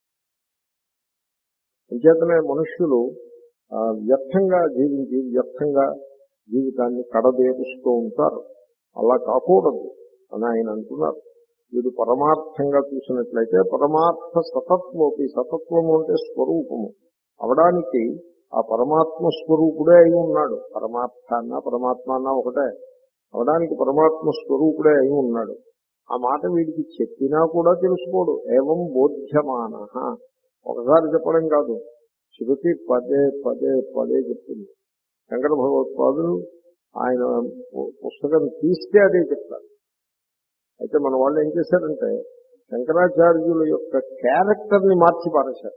అంచేతనే మనుష్యులు వ్యర్థంగా జీవించి వ్యర్థంగా జీవితాన్ని కడదేరుస్తూ ఉంటారు. అలా కాకూడదు అని ఆయన అంటున్నారు. వీడు పరమార్థంగా చూసినట్లయితే పరమార్థ సతత్వోపి, సతత్వము అంటే స్వరూపము అవడానికి ఆ పరమాత్మ స్వరూపుడే అయి ఉన్నాడు. పరమార్థ అన్న పరమాత్మ అన్న ఒకటే, అవడానికి పరమాత్మ స్వరూపుడే అయి ఉన్నాడు. ఆ మాట వీడికి చెప్పినా కూడా తెలుసుకోడు. ఏవం బోధ్యమాన, ఒకసారి చెప్పడం కాదు, శృతి పదే పదే పదే చెప్తుంది. శంకర భగవత్పాదులు ఆయన పుస్తకం తీస్తే అదే చెప్తారు. అయితే మన వాళ్ళు ఏం చేశారంటే శంకరాచార్యుల యొక్క క్యారెక్టర్ని మార్చి పారేశారు.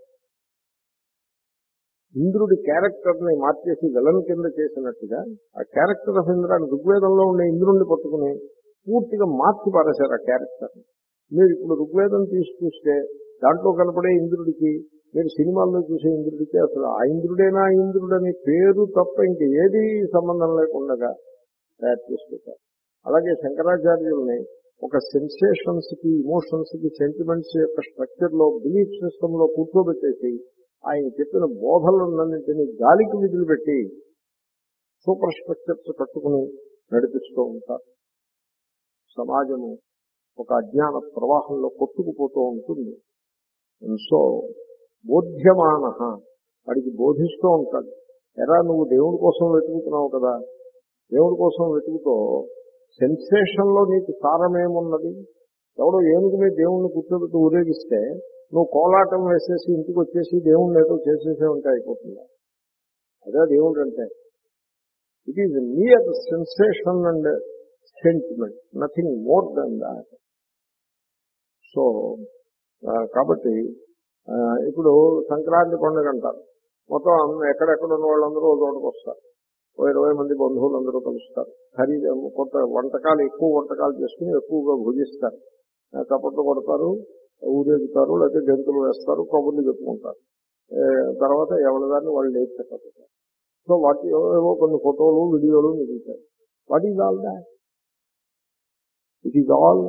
ఇంద్రుడి క్యారెక్టర్ని మార్చేసి విలన్ కింద చేసినట్టుగా ఆ క్యారెక్టర్ ఆఫ్ ఇంద్రాన్ని ఋగ్వేదంలో ఉండే ఇంద్రుణ్ణి పట్టుకుని పూర్తిగా మార్చి పారేశారు ఆ క్యారెక్టర్. మీరు ఇప్పుడు ఋగ్వేదం తీసి చూస్తే దాంట్లో కనపడే ఇంద్రుడికి, మీరు సినిమాల్లో చూసే ఇంద్రుడికి అసలు ఆ ఇంద్రుడేనా ఇంద్రుడని పేరు తప్ప ఇంక ఏది సంబంధం లేకుండా తయారు చేసుకుంటారు. అలాగే శంకరాచార్యుల్ని ఒక సెన్సేషన్స్ కి, ఇమోషన్స్ కి, సెంటిమెంట్స్ యొక్క స్ట్రక్చర్ లో, బిలీఫ్ సిస్టమ్ లో కూర్చోబెట్టేసి ఆయన చెప్పిన బోధలన్నింటినీ గాలికి విధులు పెట్టి సూపర్ స్ట్రక్చర్స్ కట్టుకుని నడిపిస్తూ ఉంటారు. సమాజము ఒక అజ్ఞాన ప్రవాహంలో కొట్టుకుపోతూ ఉంటుంది. సో బోధ్యమాన, వాడికి బోధిస్తూ ఉంటాడు. ఎరా నువ్వు దేవుడి కోసం వెతుకుతున్నావు కదా, దేవుడి కోసం వెతుకుతో సెన్సేషన్లో నీకు సారమేమున్నది? ఎవడో ఏనుగు మీద దేవుణ్ణి కూర్చోబెట్టి ఊరేగిస్తే నువ్వు కోలాటం వేసేసి ఇంటికి వచ్చేసి దేవుణ్ణి ఏదో చేసేసే ఉంటే అయిపోతుందా? అదే దేవుడు అంటే. It is near sensation and sentiment, nothing more than that. So కాబట్టి ఇప్పుడు సంక్రాంతి పండుగ అంటారు. మొత్తం ఎక్కడెక్కడ ఉన్న వాళ్ళందరూ ఒక చోటకు వస్తారు. ఓ ఇరవై మంది బంధువులందరూ కలుస్తారు. ఖరీదు కొత్త వంటకాలు, ఎక్కువ వంటకాలు చేసుకుని ఎక్కువగా భుజిస్తారు. చప్పట్లు కొడతారు, ఊరేగుతారు, లేకపోతే గంతులు వేస్తారు, కబుర్లు చెప్పుకుంటారు. తర్వాత ఎవరి దాన్ని వాళ్ళు లేచి చెప్పారు. సో వాటి ఏవో కొన్ని ఫోటోలు, వీడియోలు మిగులుతాయి. What is all that? It is all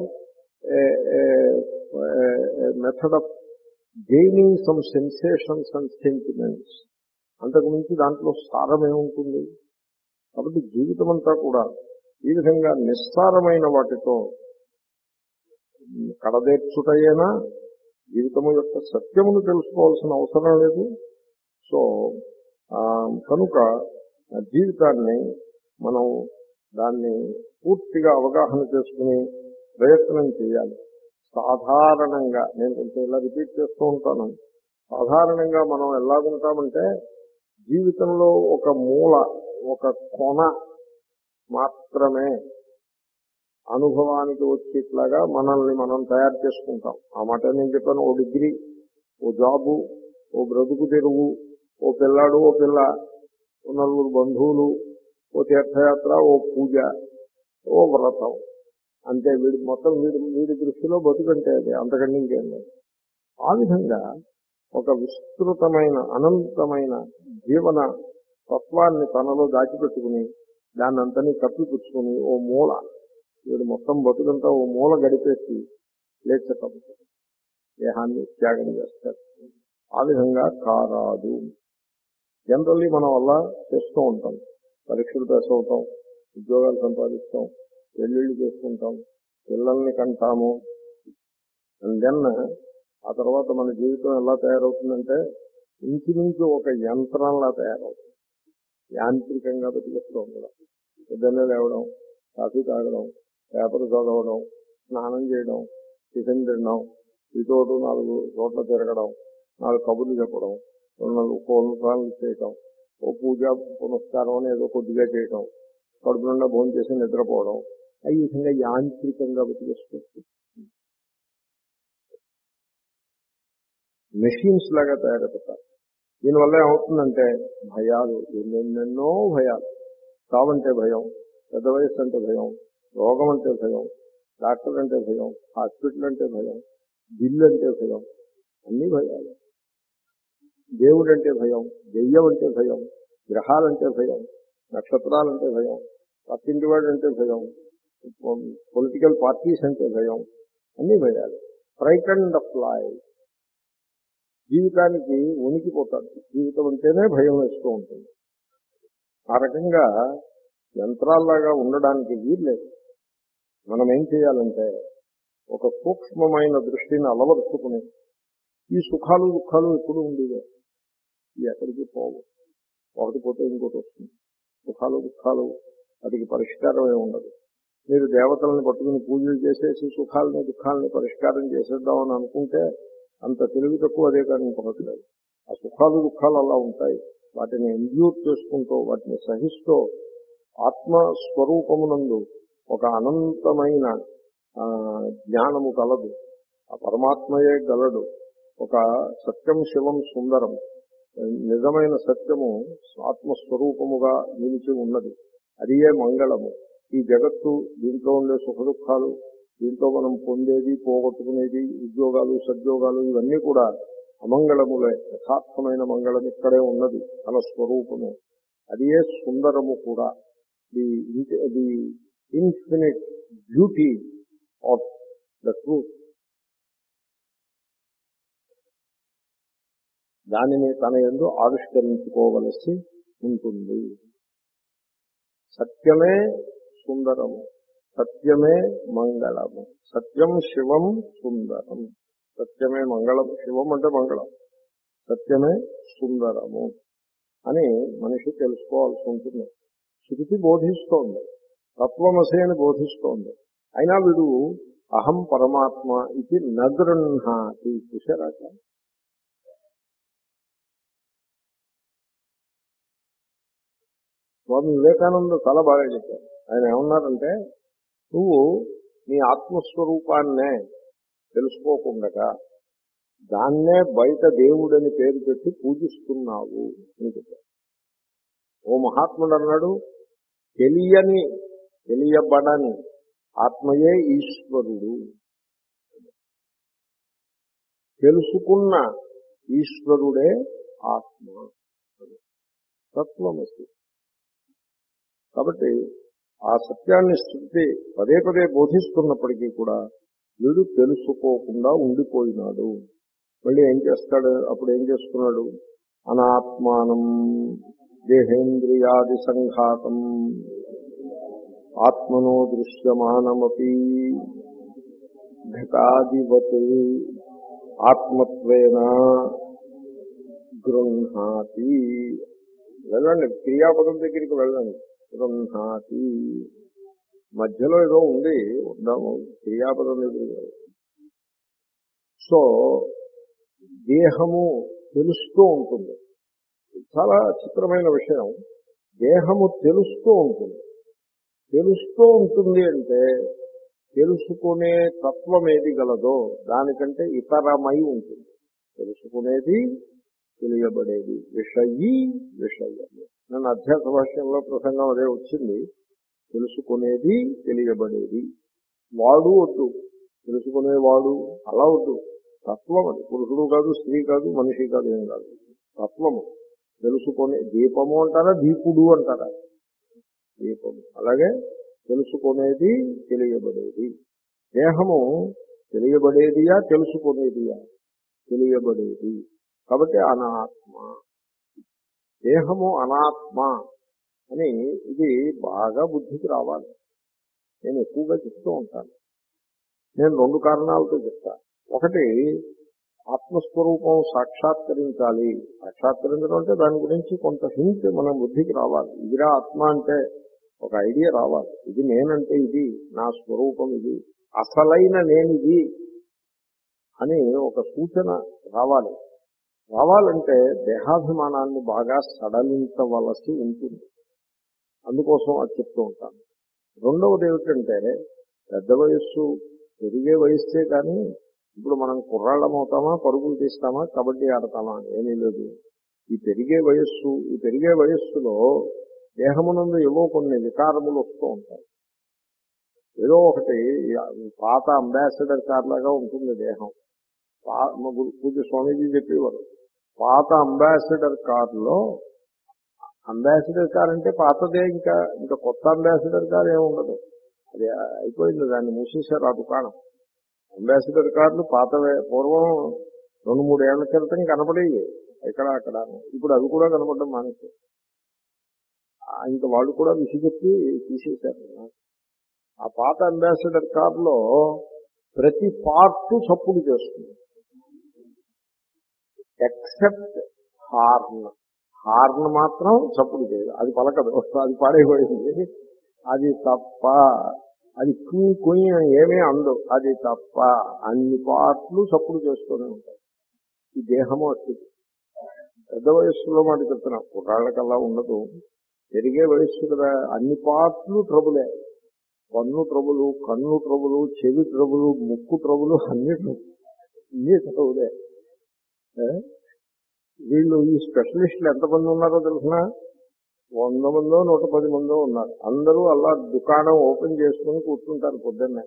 method of gaining some sensations and sentiments. అంతకు మించి దాంట్లో సారమేముంటుంది? కాబట్టి జీవితం అంతా కూడా ఈ విధంగా నిస్సారమైన వాటితో కడదేర్చుటయేనా, జీవితము యొక్క సత్యమును తెలుసుకోవాల్సిన అవసరం లేదు. సో కనుక జీవితాన్ని మనం దాన్ని పూర్తిగా అవగాహన చేసుకుని ప్రయత్నం చేయాలి. సాధారణంగా నేను కొంచెం ఇలా రిపీట్ చేస్తూ ఉంటాను. సాధారణంగా మనం ఎలాగుంటామంటే జీవితంలో ఒక మూల, ఒక కొన మాత్రమే అనుభవానికి వచ్చేట్లాగా మనల్ని మనం తయారు చేసుకుంటాం. ఆ మాట నేను చెప్పాను. ఓ డిగ్రీ, ఓ జాబు, ఓ బ్రతుకు తెరువు, ఓ పిల్లాడు, ఓ పిల్ల, ఓ నలుగురు బంధువులు, ఓ తీర్థయాత్ర, ఓ పూజ, ఓ వ్రతం, అంతే. వీడి మొత్తం వీడి వీడి దృష్టిలో బతుకంటే అది, అంతకంటే ఇంకేం లేదు. ఆ విధంగా ఒక విస్తృతమైన అనంతమైన జీవన తత్వాన్ని తనలో దాచిపెట్టుకుని దాన్ని అంతని కప్పిపుచ్చుకుని ఓ మూల, వీడు మొత్తం బతుకంతా ఓ మూల గడిపేసి లేచకపోతారు, దేహాన్ని త్యాగం చేస్తారు. ఆ విధంగా కారాదు. జనరల్లీ మనం అలా చేస్తూ ఉంటాం. పరీక్షలు పాస్ అవుతాం, ఉద్యోగాలు సంపాదిస్తాం, పెళ్లిళ్ళు చేసుకుంటాం, పిల్లల్ని కంటాము. అండ్ దెన్ ఆ తర్వాత మన జీవితం ఎలా తయారవుతుందంటే ఇంచుమించు ఒక యంత్రంలా తయారవుతుంది. యాంత్రికంగా బతికిస్తూ ఉండడం, పొద్దున్నే లేవడం, కాఫీ తాగడం, పేపర్ చదవడం, స్నానం చేయడం, టిఫిన్ తినడం, ఇటోటు నాలుగు చోట్ల తిరగడం, నాలుగు కబుర్లు చెప్పడం, నాలుగు కోళ్ళు చేయటం, ఓ పూజ పునస్కారం అని ఏదో కొద్దిగా చేయటం, కడుపు నిండా భోజనం చేసి నిద్రపోవడం. ఈ విధంగా యాంత్రికంగా బతికేస్తుంది. మెషిన్స్ లాగా తయారైపోతారు. దీనివల్ల ఏమవుతుందంటే భయాలు, ఎన్నెన్నెన్నో భయాలు. చావంటే భయం, పెద్ద వయస్సు అంటే భయం, రోగం అంటే భయం, డాక్టర్ అంటే భయం, హాస్పిటల్ అంటే భయం, బిల్లు అంటే భయం, అన్ని భయాలు. దేవుడు అంటే భయం, దెయ్యం అంటే భయం, గ్రహాలంటే భయం, నక్షత్రాలంటే భయం, పక్కింటివాడు అంటే భయం, పొలిటికల్ పార్టీస్ అంటే భయం, అన్ని భయాలు. Frightened of life. జీవితానికి ఉనికిపోతాడు. జీవితం అంటేనే భయం వేస్తూ ఉంటుంది. ఆ రకంగా యంత్రాల్లాగా ఉండడానికి వీల్లేదు. మనం ఏం చేయాలంటే ఒక సూక్ష్మమైన దృష్టిని అలవరుచుకుని, ఈ సుఖాలు దుఃఖాలు ఎప్పుడు ఉండేవే, ఎక్కడికి పోవు, ఒకటి పోతే ఇంకోటి వస్తుంది. సుఖాలు దుఃఖాలు వాటికి పరిష్కారమే ఉండదు. మీరు దేవతలను పట్టుకుని పూజలు చేసేసి సుఖాలని దుఃఖాలని పరిష్కారం చేసేద్దామని అనుకుంటే అంత తెలివి తక్కువ అదే కానీ ఇంకొకట్లేదు. ఆ సుఖాలు దుఃఖాలు అలా ఉంటాయి. వాటిని ఎండ్యూర్ చేసుకుంటూ, వాటిని సహిస్తూ ఆత్మస్వరూపమునందు ఒక అనంతమైన జ్ఞానము కలదు. ఆ పరమాత్మయే గలడు. ఒక సత్యం శివం సుందరం, నిజమైన సత్యము ఆత్మస్వరూపముగా నిలిచి ఉన్నది. అదియే మంగళము. ఈ జగత్తు, దీంట్లో ఉండే సుఖ దుఃఖాలు, దీంట్లో మనం పొందేది పోగొట్టుకునేది, ఉద్యోగాలు సద్యోగాలు ఇవన్నీ కూడా అమంగళములే. యథార్థమైన మంగళం ఇక్కడే ఉన్నది, తన స్వరూపము. అది ఏ సుందరము కూడా. The the infinite beauty of the truth, దానిని తన యందు ఆవిష్కరించుకోవలసి ఉంటుంది. సత్యమే సుందరము, సత్యమే మంగళము. సత్యం శివం సుందరం. సత్యమే మంగళం, శివం అంటే మంగళం, సత్యమే సుందరము అని మనిషి తెలుసుకోవాల్సి ఉంటుంది. శృతి బోధిస్తోంది, తత్వమసి అని బోధిస్తోంది. అయినా వీడు అహం పరమాత్మ ఇది నగృహాతి. చూశారాక స్వామి వివేకానంద చాలా బాగా చెప్పారు. ఆయన ఏమన్నారంటే, నువ్వు నీ ఆత్మస్వరూపాన్నే తెలుసుకోకుండా దాన్నే బయట దేవుడని పేరు పెట్టి పూజిస్తున్నావు అని చెప్పారు. ఓ మహాత్ముడు అన్నాడు, తెలియని తెలియబడని ఆత్మయే ఈశ్వరుడు, తెలుసుకున్న ఈశ్వరుడే ఆత్మ, తత్వమసి. కాబట్టి ఆ సత్యాన్ని శృతి పదే పదే బోధిస్తున్నప్పటికీ కూడా వీడు తెలుసుకోకుండా ఉండిపోయినాడు. మళ్ళీ ఏం చేస్తాడు? అప్పుడు ఏం చేస్తున్నాడు? అనాత్మానం దేహేంద్రియాది సంఘాతం ఆత్మనో దృశ్యమానమపి ఘటాదివత్ ఆత్మత్వేన గృహ్ణాతి. వెళ్ళండి, క్రియాపదం దగ్గరికి వెళ్ళండి. గృహ్ణాతి మధ్యలో ఏదో ఉంది, ఉందాము క్రియాపదం దగ్గరికి. సో దేహము తెలుస్తూ ఉంటుంది. చాలా చిత్రమైన విషయం. దేహము తెలుస్తూ ఉంటుంది. తెలుస్తూ ఉంటుంది అంటే తెలుసుకునే తత్వం ఏది గలదో దానికంటే ఇతరమై ఉంటుంది. తెలుసుకునేది, తెలియబడేది. విషయీ విషయము. నన్ను అధ్యాస భాష్యంలో ప్రసంగం అదే వచ్చింది. తెలుసుకునేది, తెలియబడేది. వాడు వద్దు, తెలుసుకునేవాడు అలా వద్దు. తత్వం అది. పురుషుడు కాదు, స్త్రీ కాదు, మనిషి కాదు, ఏం కాదు. తత్వము తెలుసుకునే. దీపము అంటారా, దీపుడు అంటారా? దీపము. అలాగే తెలుసుకునేది, తెలియబడేది. దేహము తెలియబడేదియా, తెలుసుకునేదియా? తెలియబడేది. కాబట్టి అనాత్మ. దేహము అనాత్మ అని ఇది బాగా బుద్ధికి రావాలి. నేను ఎక్కువగా చెప్తూ ఉంటాను. నేను రెండు కారణాలతో చెప్తాను. ఒకటి, ఆత్మస్వరూపం సాక్షాత్కరించాలి. సాక్షాత్కరించడం అంటే దాని గురించి కొంత హింట్ మన బుద్ధికి రావాలి. ఇదిరా ఆత్మ అంటే ఒక ఐడియా రావాలి. ఇది నేనంటే ఇది, నా స్వరూపం ఇది, అసలైన నేనిది అని ఒక సూచన రావాలి. రావాలంటే దేహాభిమానాన్ని బాగా సడలించవలసి ఉంటుంది. అందుకోసం అది చెప్తూ ఉంటాను. రెండవది ఏమిటంటే, పెద్ద వయస్సు పెరిగే వయస్సే కానీ ఇప్పుడు మనం కుర్రాళ్ళం అవుతామా, పరుగులు తీస్తామా, కబడ్డీ ఆడతామా, ఏమీ లేదు. ఈ పెరిగే వయస్సు ఈ పెరిగే వయస్సులో దేహమునందు ఏవో కొన్ని వికారములు వస్తూ ఉంటాయి. ఏదో ఒకటి పాత అంబాసిడర్ కార్ లాగా ఉంటుంది దేహం. పూజ స్వామీజీ చెప్పేవారు, పాత అంబాసిడర్ కారులో, అంబాసిడర్ కార్ అంటే పాతదే, ఇంకా ఇంకా కొత్త అంబాసిడర్ కార్ ఏమి ఉండదు, అది అయిపోయింది, దాన్ని మూసేశారు ఆ దుకాణం. అంబాసిడర్ కార్లు పాతవే. పూర్వం రెండు మూడు ఏళ్ల క్రితం కనపడేవి ఎక్కడ అక్కడ, ఇప్పుడు అవి కూడా కనపడడం మానేసి ఇంకా వాళ్ళు కూడా విసిగెత్తి తీసేశారు. ఆ పాత అంబాసిడర్ కార్లో ప్రతి పార్ట్ చప్పుడు చేస్తుంది ఎక్సెప్ట్ హార్న్. హార్న్ మాత్రం చప్పుడు చేయదు, అది పలకదు, అది పాడైపోయింది. అది తప్ప, అది కుయ్యి కుయ్యి ఏమీ అందు, అది తప్ప అన్ని పార్ట్లు చప్పుడు చేస్తూనే ఉంటాయి. ఈ దేహము అట్టి. పెద్ద వయస్సులో మాట చెప్తున్నా, కుర్రాళ్ళకల్లా ఉండదు. పెరిగే వయస్సు కదా, అన్ని పార్ట్లు ట్రబులే. పన్ను ట్రబులు, కన్ను ట్రబులు, చెవి ట్రబులు, ముక్కు ట్రబులు, అన్ని అన్ని ట్రబులే. వీళ్ళు ఈ స్పెషలిస్టులు ఎంతమంది ఉన్నారో తెలిసిన, వంద మందో నూట పది మందో ఉన్నారు. అందరూ అలా దుకాణం ఓపెన్ చేసుకుని కూర్చుంటారు పొద్దున్నే.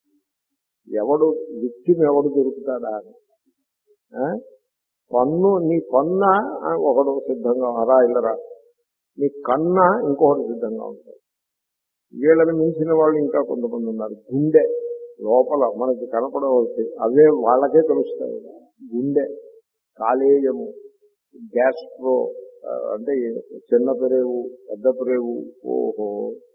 ఎవడు విక్టిమ్ ఎవడు దొరుకుతాడా అని. ఆ? పన్ను నీ పన్న ఒకడు సిద్ధంగా అరా ఇల్లరా, నీ కన్న ఇంకొకటి సిద్ధంగా ఉంటాడు. వీళ్ళని మించిన వాళ్ళు ఇంకా కొంతమంది ఉన్నారు. గుండె లోపల మనకి కనపడవచ్చు, అవే వాళ్ళకే తెలుస్తాయి. గుండె, కాలేయము, గ్యాస్ట్రో అంటే చిన్న పెరేవు, పెద్ద పెరేవు, ఓహో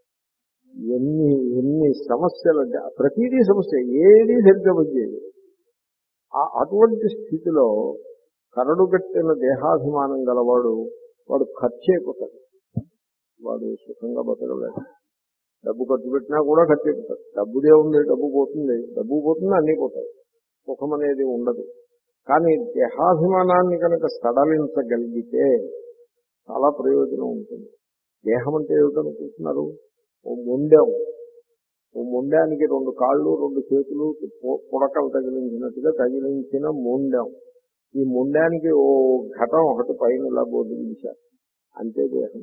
ఎన్ని ఎన్ని సమస్యలు అంటే ప్రతిదీ సమస్య, ఏదీ సరిగ్గా వచ్చేది. అటువంటి స్థితిలో కరడుగట్టిన దేహాభిమానం గలవాడు వాడు ఖర్చు అయిపోతాడు. వాడు సుఖంగా బతకలేడు. డబ్బు ఖర్చు పెట్టినా కూడా ఖర్చు అయిపోతాడు. డబ్బుదే ఉంది, డబ్బు పోతుంది, డబ్బు పోతుంది, అన్నీ పోతాయి. సుఖం అనేది ఉండదు. కానీ దేహాభిమానాన్ని కనుక సడలించగలిగితే చాలా ప్రయోజనం ఉంటుంది. దేహం అంటే ఏమిటనుకుంటున్నారు? ఓ మొండెం, ఓ మొండానికి రెండు కాళ్ళు రెండు చేతులు పుడకలు తగిలించినట్టుగా తగిలించిన మొండెం. ఈ మొండానికి ఓ ఘటం ఒకటి పైన ఇలా బోధించారు, అంతే దేహం.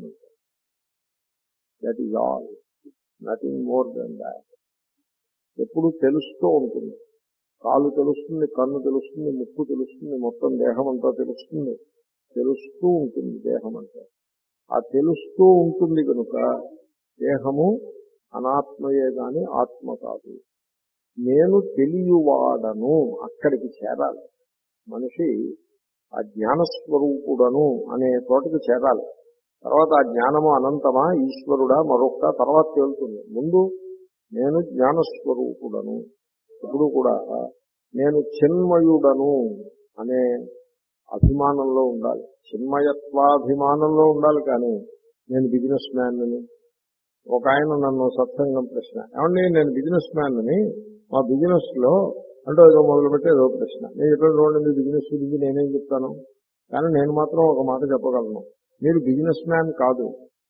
That is all, nothing more than that. ఎప్పుడు తెలుస్తూ ఉంటుంది. కాలు తెలుస్తుంది, కన్ను తెలుస్తుంది, ముక్కు తెలుస్తుంది, మొత్తం దేహం అంతా తెలుస్తుంది. తెలుస్తూ ఉంటుంది దేహం అంటే. ఆ తెలుస్తూ ఉంటుంది కనుక దేహము అనాత్మయే గాని ఆత్మ కాదు. నేను తెలియవాడను, అక్కడికి చేరాలి మనిషి. ఆ జ్ఞానస్వరూపుడను అనే చోటకి చేరాలి. తర్వాత ఆ జ్ఞానము అనంతమా, ఈశ్వరుడా, మరొక తర్వాత తేలుతుంది. ముందు నేను జ్ఞానస్వరూపుడను. ఇప్పుడు కూడా నేను చిన్మయుడను అనే అభిమానంలో ఉండాలి. చిన్మయత్వాభిమానంలో ఉండాలి. కానీ నేను బిజినెస్ మ్యాన్ అని, ఒక ఆయన నన్ను సత్సంగం ప్రశ్న, ఏమండి నేను బిజినెస్ మ్యాన్ అని, మా బిజినెస్ లో అంటే ఏదో మొదలుపెట్టి ఏదో ప్రశ్న. నేను చెప్పాను చూడండి, మీ బిజినెస్ గురించి నేనేం చెప్తాను, కానీ నేను మాత్రం ఒక మాట చెప్పగలను, మీరు బిజినెస్ మ్యాన్ కాదు.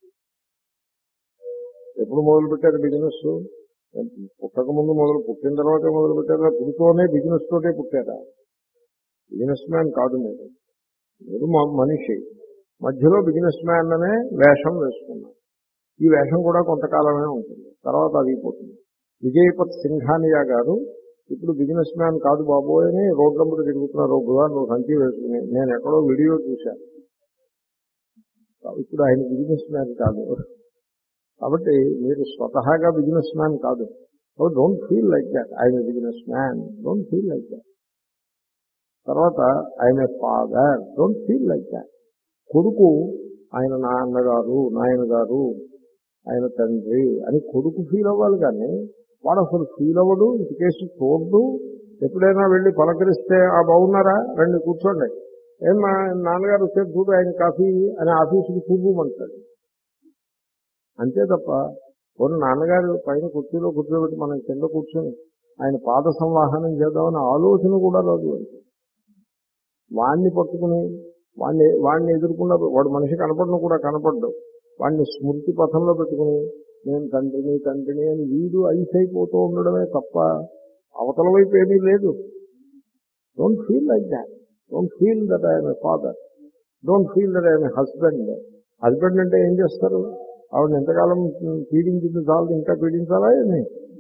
ఎప్పుడు మొదలు పెట్టారు బిజినెస్? పుట్టక ముందు మొదలు, పుట్టిన తర్వాతే మొదలు పెట్టారా? పుడుతూనే బిజినెస్ తోటే పుట్టారా? బిజినెస్ మ్యాన్ కాదు మీరు. మీరు మా మనిషి, మధ్యలో బిజినెస్ మ్యాన్ అనే వేషం వేసుకున్నారు. ఈ వేషం కూడా కొంతకాలమే ఉంటుంది, తర్వాత అదిపోతుంది. విజయపత్ సింఘానియా గారు ఇప్పుడు బిజినెస్ మ్యాన్ కాదు బాబోయ్ అని రోడ్లమ్మడు తిరుగుతున్నారు. బుధవారం నువ్వు సంచి వేసుకుని, నేను ఎక్కడో వీడియో చూశాను. ఇప్పుడు ఆయన బిజినెస్ మ్యాన్ కాదు. కాబట్టి మీరు స్వతహాగా బిజినెస్ మ్యాన్ కాదు. Don't feel like that I'm a businessman, don't feel like that. తర్వాత I'm a father, don't feel like that. కొడుకు ఆయన నాన్నగారు, నాయనగారు, ఆయన తండ్రి అని కొడుకు ఫీల్ అవ్వాలి. కానీ వాడు అసలు ఫీల్ అవ్వడు, ఇంటికేసి చూడడు. ఎప్పుడైనా వెళ్ళి పలకరిస్తే ఆ బాగున్నారా, రండి కూర్చోండి, ఏం మా నాన్నగారు వచ్చే చూడు ఆయన కాఫీ అని ఆఫీసుకి చూపుమంటాడు. అంతే తప్ప కొన్ని నాన్నగారు పైన కుర్చీలో కూర్చోబెట్టి మనం కింద కూర్చొని ఆయన పాద సంవాహనం చేద్దామని ఆలోచన కూడా రాదు. వాణ్ణి పట్టుకుని వాడిని వాడిని ఎదుర్కొన్న వాడు మనిషి కనపడను కూడా కనపడ్డు. వాడిని స్మృతి పథంలో పెట్టుకుని నేను తండ్రిని తండ్రిని అని వీడు ఐస్ అయిపోతూ ఉండడమే తప్ప అవతల వైపు ఏమీ లేదు. Don't feel like that. Don't feel that I'm a father. Don't feel that I'm a husband. Husband అంటే ఏం చేస్తారు? ఆవిడని ఎంతకాలం పీడించింది చాలు, ఇంకా పీడించాలా ఏమి?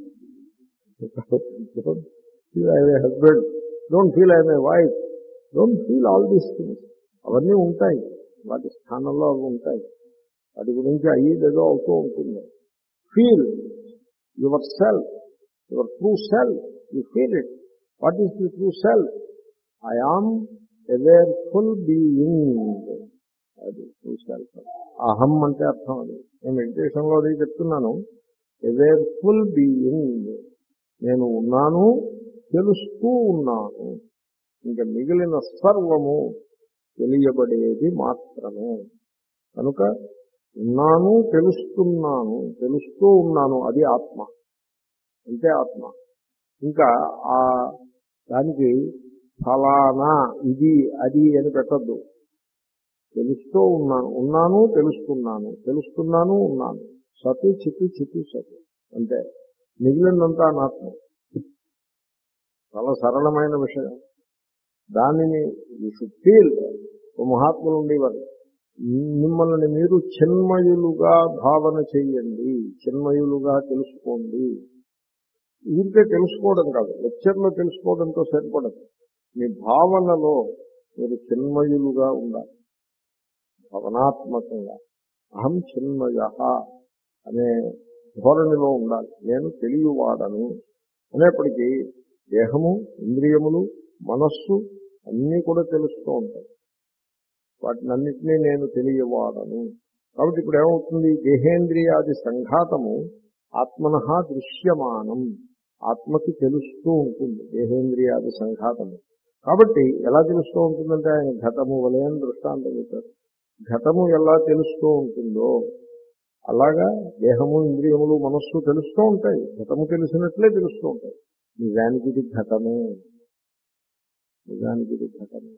I'm a husband. Don't feel I'm a wife. Don't feel all these things. అవన్నీ ఉంటాయి, వాటి స్థానంలో అవి ఉంటాయి. వాటి గురించి అయ్యేదేదో అవుతూ ఉంటుంది. Feel yourself, your true self. You feel it. What is the true self? I am awareful being. అది ట్రూ సెల్ఫ్. అహం అంటే అర్థం అది. నేను మెడిటేషన్లో అది చెప్తున్నాను. అవేర్ఫుల్ బీయింగ్, నేను ఉన్నాను, తెలుస్తూ ఉన్నాను. ఇంకా మిగిలిన సర్వము తెలియబడేది మాత్రమే. కనుక ఉన్నాను, తెలుస్తున్నాను, తెలుస్తూ ఉన్నాను, అది ఆత్మ. అంతే ఆత్మ. ఇంకా ఆ దానికి ఫలానా ఇది అది అని పెట్టద్దు. తెలుస్తూ ఉన్నాను, ఉన్నాను, తెలుస్తున్నాను, తెలుస్తున్నాను, ఉన్నాను. సతు చిత్తు చిత్తు సతు, అంతే. మిగిలినంతా అనాత్మ. చాలా సరళమైన విషయం. దానిని యూ షుడ్ ఫీల్. ఓ మహాత్ములు ఉండేవారు, మిమ్మల్ని మీరు చిన్మయులుగా భావన చెయ్యండి, చిన్మయులుగా తెలుసుకోండి. ఊరికే తెలుసుకోవడం కాదు, లెక్చర్లో తెలుసుకోవడంతో సరిపడదు. మీ భావనలో మీరు చిన్మయులుగా ఉండాలి. భావనాత్మకంగా అహం చిన్మయ అనే ధోరణిలో ఉండాలి. నేను తెలియవాడను అనేప్పటికీ దేహము, ఇంద్రియములు, మనస్సు అన్నీ కూడా తెలుస్తూ ఉంటాయి. వాటినన్నిటినీ నేను తెలియవాడను. కాబట్టి ఇప్పుడు ఏమవుతుంది, దేహేంద్రియాది సంఘాతము ఆత్మనః దృశ్యమానం, ఆత్మకి తెలుస్తూ ఉంటుంది దేహేంద్రియాది సంఘాతము. కాబట్టి ఎలా తెలుస్తూ ఉంటుందంటే ఆయన ఘటము వలె అని దృష్టాంతం చెప్పారు. ఘటము ఎలా తెలుస్తూ ఉంటుందో అలాగా దేహము, ఇంద్రియములు, మనస్సు తెలుస్తూ ఉంటాయి. ఘటము తెలిసినట్లే తెలుస్తూ ఉంటాయి. నిజానికి ఇది ఘటమే, నిజానికి ఇది ఘటమే,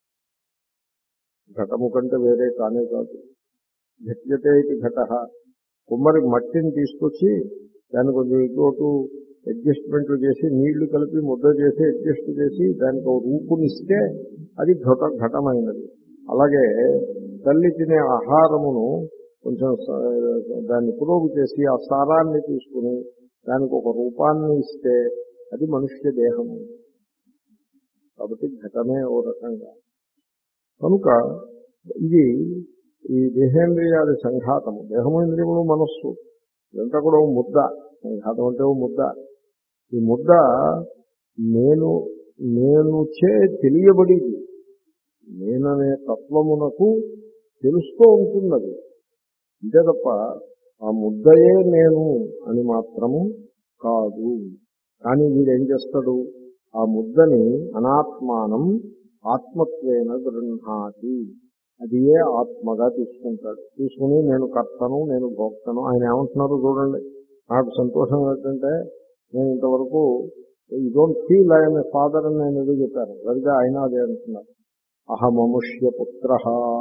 ఘటము కంటే వేరే కానే కాదు. ఘట్యతే ఇది ఘట. కుమ్మరి మట్టిని తీసుకొచ్చి దాన్ని కొంచెం ఇటు అడ్జస్ట్మెంట్లు చేసి నీళ్లు కలిపి ముద్ద చేసి అడ్జస్ట్ చేసి దానికి ఒక రూపునిస్తే అది ఘట ఘటమైనది. అలాగే తల్లి తినే ఆహారమును కొంచెం దాన్ని పురోగు చేసి ఆ సారాన్ని తీసుకుని దానికి ఒక రూపాన్ని ఇస్తే అది మనుష్య దేహము. కాబట్టి ఘటమే ఓ రకంగా. కనుక ఇది ఈ దేహేంద్రియాది సంఘాతము, దేహము, ఇంద్రియములు, మనస్సు ఇదంతా కూడా ఓ ముద్ద. సంఘాతం అంటే ఓ ముద్ద. ఈ ముద్ద నేను నేను చే తెలియబడిది, నేననే తత్వమునకు తెలుస్తూ ఉంటున్నది. అంతే తప్ప ఆ ముద్దయే నేను అని మాత్రము కాదు. కానీ వీడేం చేస్తాడు, ఆ ముద్దని అనాత్మానం ఆత్మత్వేన గృహాతి, అది ఏ ఆత్మగా తీసుకుంటాడు. తీసుకుని నేను కర్తను, నేను భోక్తను. ఆయన ఏమంటున్నారు చూడండి. నాకు సంతోషం ఏంటంటే నేను ఇంతవరకు you don't feel I'm a father అని నేను ఏదో చెప్పాను. సరిగ్గా ఆయన అదే అంటున్నారు. అహమముష్య పుత్ర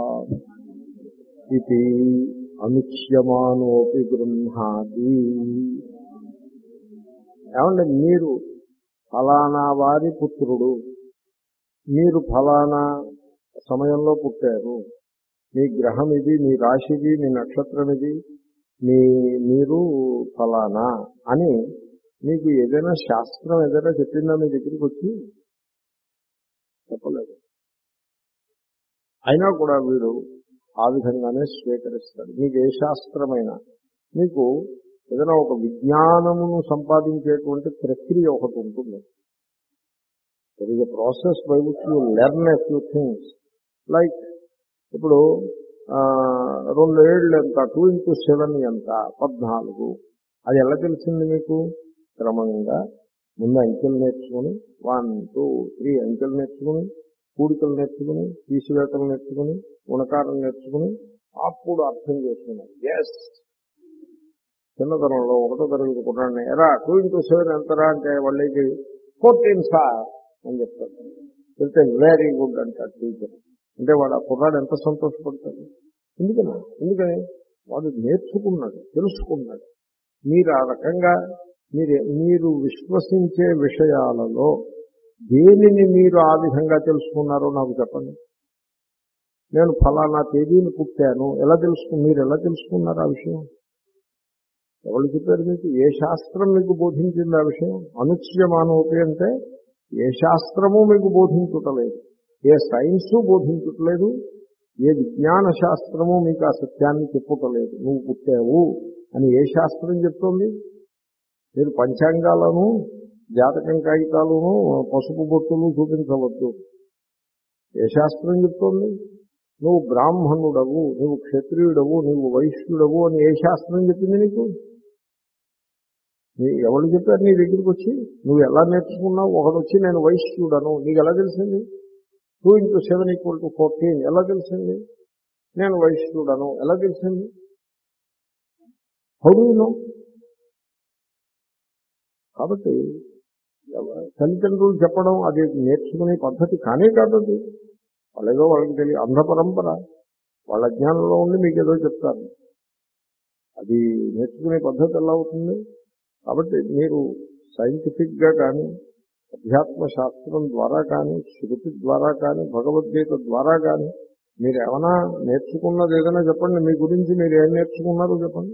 ఇది అనుచ్యమానోపి గృహాతి. ఏమంటే మీరు ఫలానా వారి పుత్రుడు, మీరు ఫలానా సమయంలో పుట్టారు, మీ గ్రహం ఇది, మీ రాశిది, మీ నక్షత్రం ఇది, మీ మీరు ఫలానా అని మీకు ఏదైనా శాస్త్రం ఏదైనా చెప్పిందా మీ దగ్గరికి వచ్చి? చెప్పలేదు. అయినా కూడా వీడు ఆ విధంగానే స్వీకరిస్తాడు. మీకు ఏ శాస్త్రమైనా, మీకు ఏదైనా ఒక విజ్ఞానమును సంపాదించేటువంటి ప్రక్రియ ఒకటి ఉంటుంది. That is a process by which you learn a few things. Like ఇప్పుడు రెండు ఏళ్ళు ఎంత, టూ ఇంటూ సెవెన్ ఎంత, పద్నాలుగు. అది ఎలా తెలిసింది మీకు? క్రమంగా ముందు అంకెలు నేర్చుకుని, వన్ టూ త్రీ అంకెలు నేర్చుకుని, కూడికలు నేర్చుకుని, తీసివేతలు నేర్చుకుని, గుణకారం నేర్చుకుని అప్పుడు అర్థం చేసుకున్నాను. ఎస్, చిన్నతనంలో ఒకటో తరగతి కుర్రాడిని ఎరా టూ ఇంటూ సెవెన్ ఎంతరా అంటే వాళ్ళకి ఫోర్టీన్ సార్ అని చెప్తాడు. చెప్తే వెరీ గుడ్ అంటాడు టీచర్. అంటే వాడు ఆ కుర్రాడు ఎంత సంతోషపడతాడు. ఎందుకని ఎందుకని వాడు నేర్చుకున్నాడు, తెలుసుకున్నాడు. మీరు ఆ రకంగా మీరు మీరు విశ్వసించే విషయాలలో దేనిని మీరు ఆ విధంగా తెలుసుకున్నారో నాకు చెప్పండి. నేను ఫలానా తేదీని పుట్టాను ఎలా తెలుసుకు మీరు ఎలా తెలుసుకున్నారు ఆ విషయం? ఎవరు చెప్పారు మీకు? ఏ శాస్త్రం మీకు బోధించింది ఆ విషయం? అనుచ్యమానోపి అంటే ఏ శాస్త్రము మీకు బోధించుటలేదు, ఏ సైన్సు బోధించుటలేదు, ఏ విజ్ఞాన శాస్త్రము మీకు ఆ సత్యాన్ని చెప్పుటలేదు. నువ్వు పుట్టావు అని ఏ శాస్త్రం చెప్తోంది? మీరు పంచాంగాలను, జాతకం కాగితాలను, పసుపు బొట్టులు చూపించవద్దు. ఏ శాస్త్రం చెప్తోంది? నువ్వు బ్రాహ్మణుడవు, నువ్వు క్షత్రియుడవు, నువ్వు వైశ్యుడవు అని ఏ శాస్త్రం చెప్పింది నీకు? నీ ఎవరు చెప్పారు నీ దగ్గరికి వచ్చి? నువ్వు ఎలా నేర్చుకున్నావు? ఒకడు వచ్చి నేను వైశ్యుడను, నీకు ఎలా తెలిసింది? Two into seven equal to fourteen ఎలా తెలిసింది? నేను వైశ్యుడను ఎలా తెలిసింది? How do you know? కాబట్టి తల్లిదండ్రులు చెప్పడం అది నేర్చుకునే పద్ధతి కానే కాదు. అది వాళ్ళేదో వాళ్ళకి తెలియదు, అంధ పరంపర. వాళ్ళ జ్ఞానంలో ఉండి మీకు ఏదో చెప్తారు. అది నేర్చుకునే పద్ధతి ఎలా అవుతుంది? కాబట్టి మీరు సైంటిఫిక్గా కానీ, అధ్యాత్మ శాస్త్రం ద్వారా కానీ, శృతి ద్వారా కానీ, భగవద్గీత ద్వారా కానీ మీరు ఏమైనా నేర్చుకున్నది ఏదైనా చెప్పండి, మీ గురించి మీరు ఏం నేర్చుకున్నారో చెప్పండి.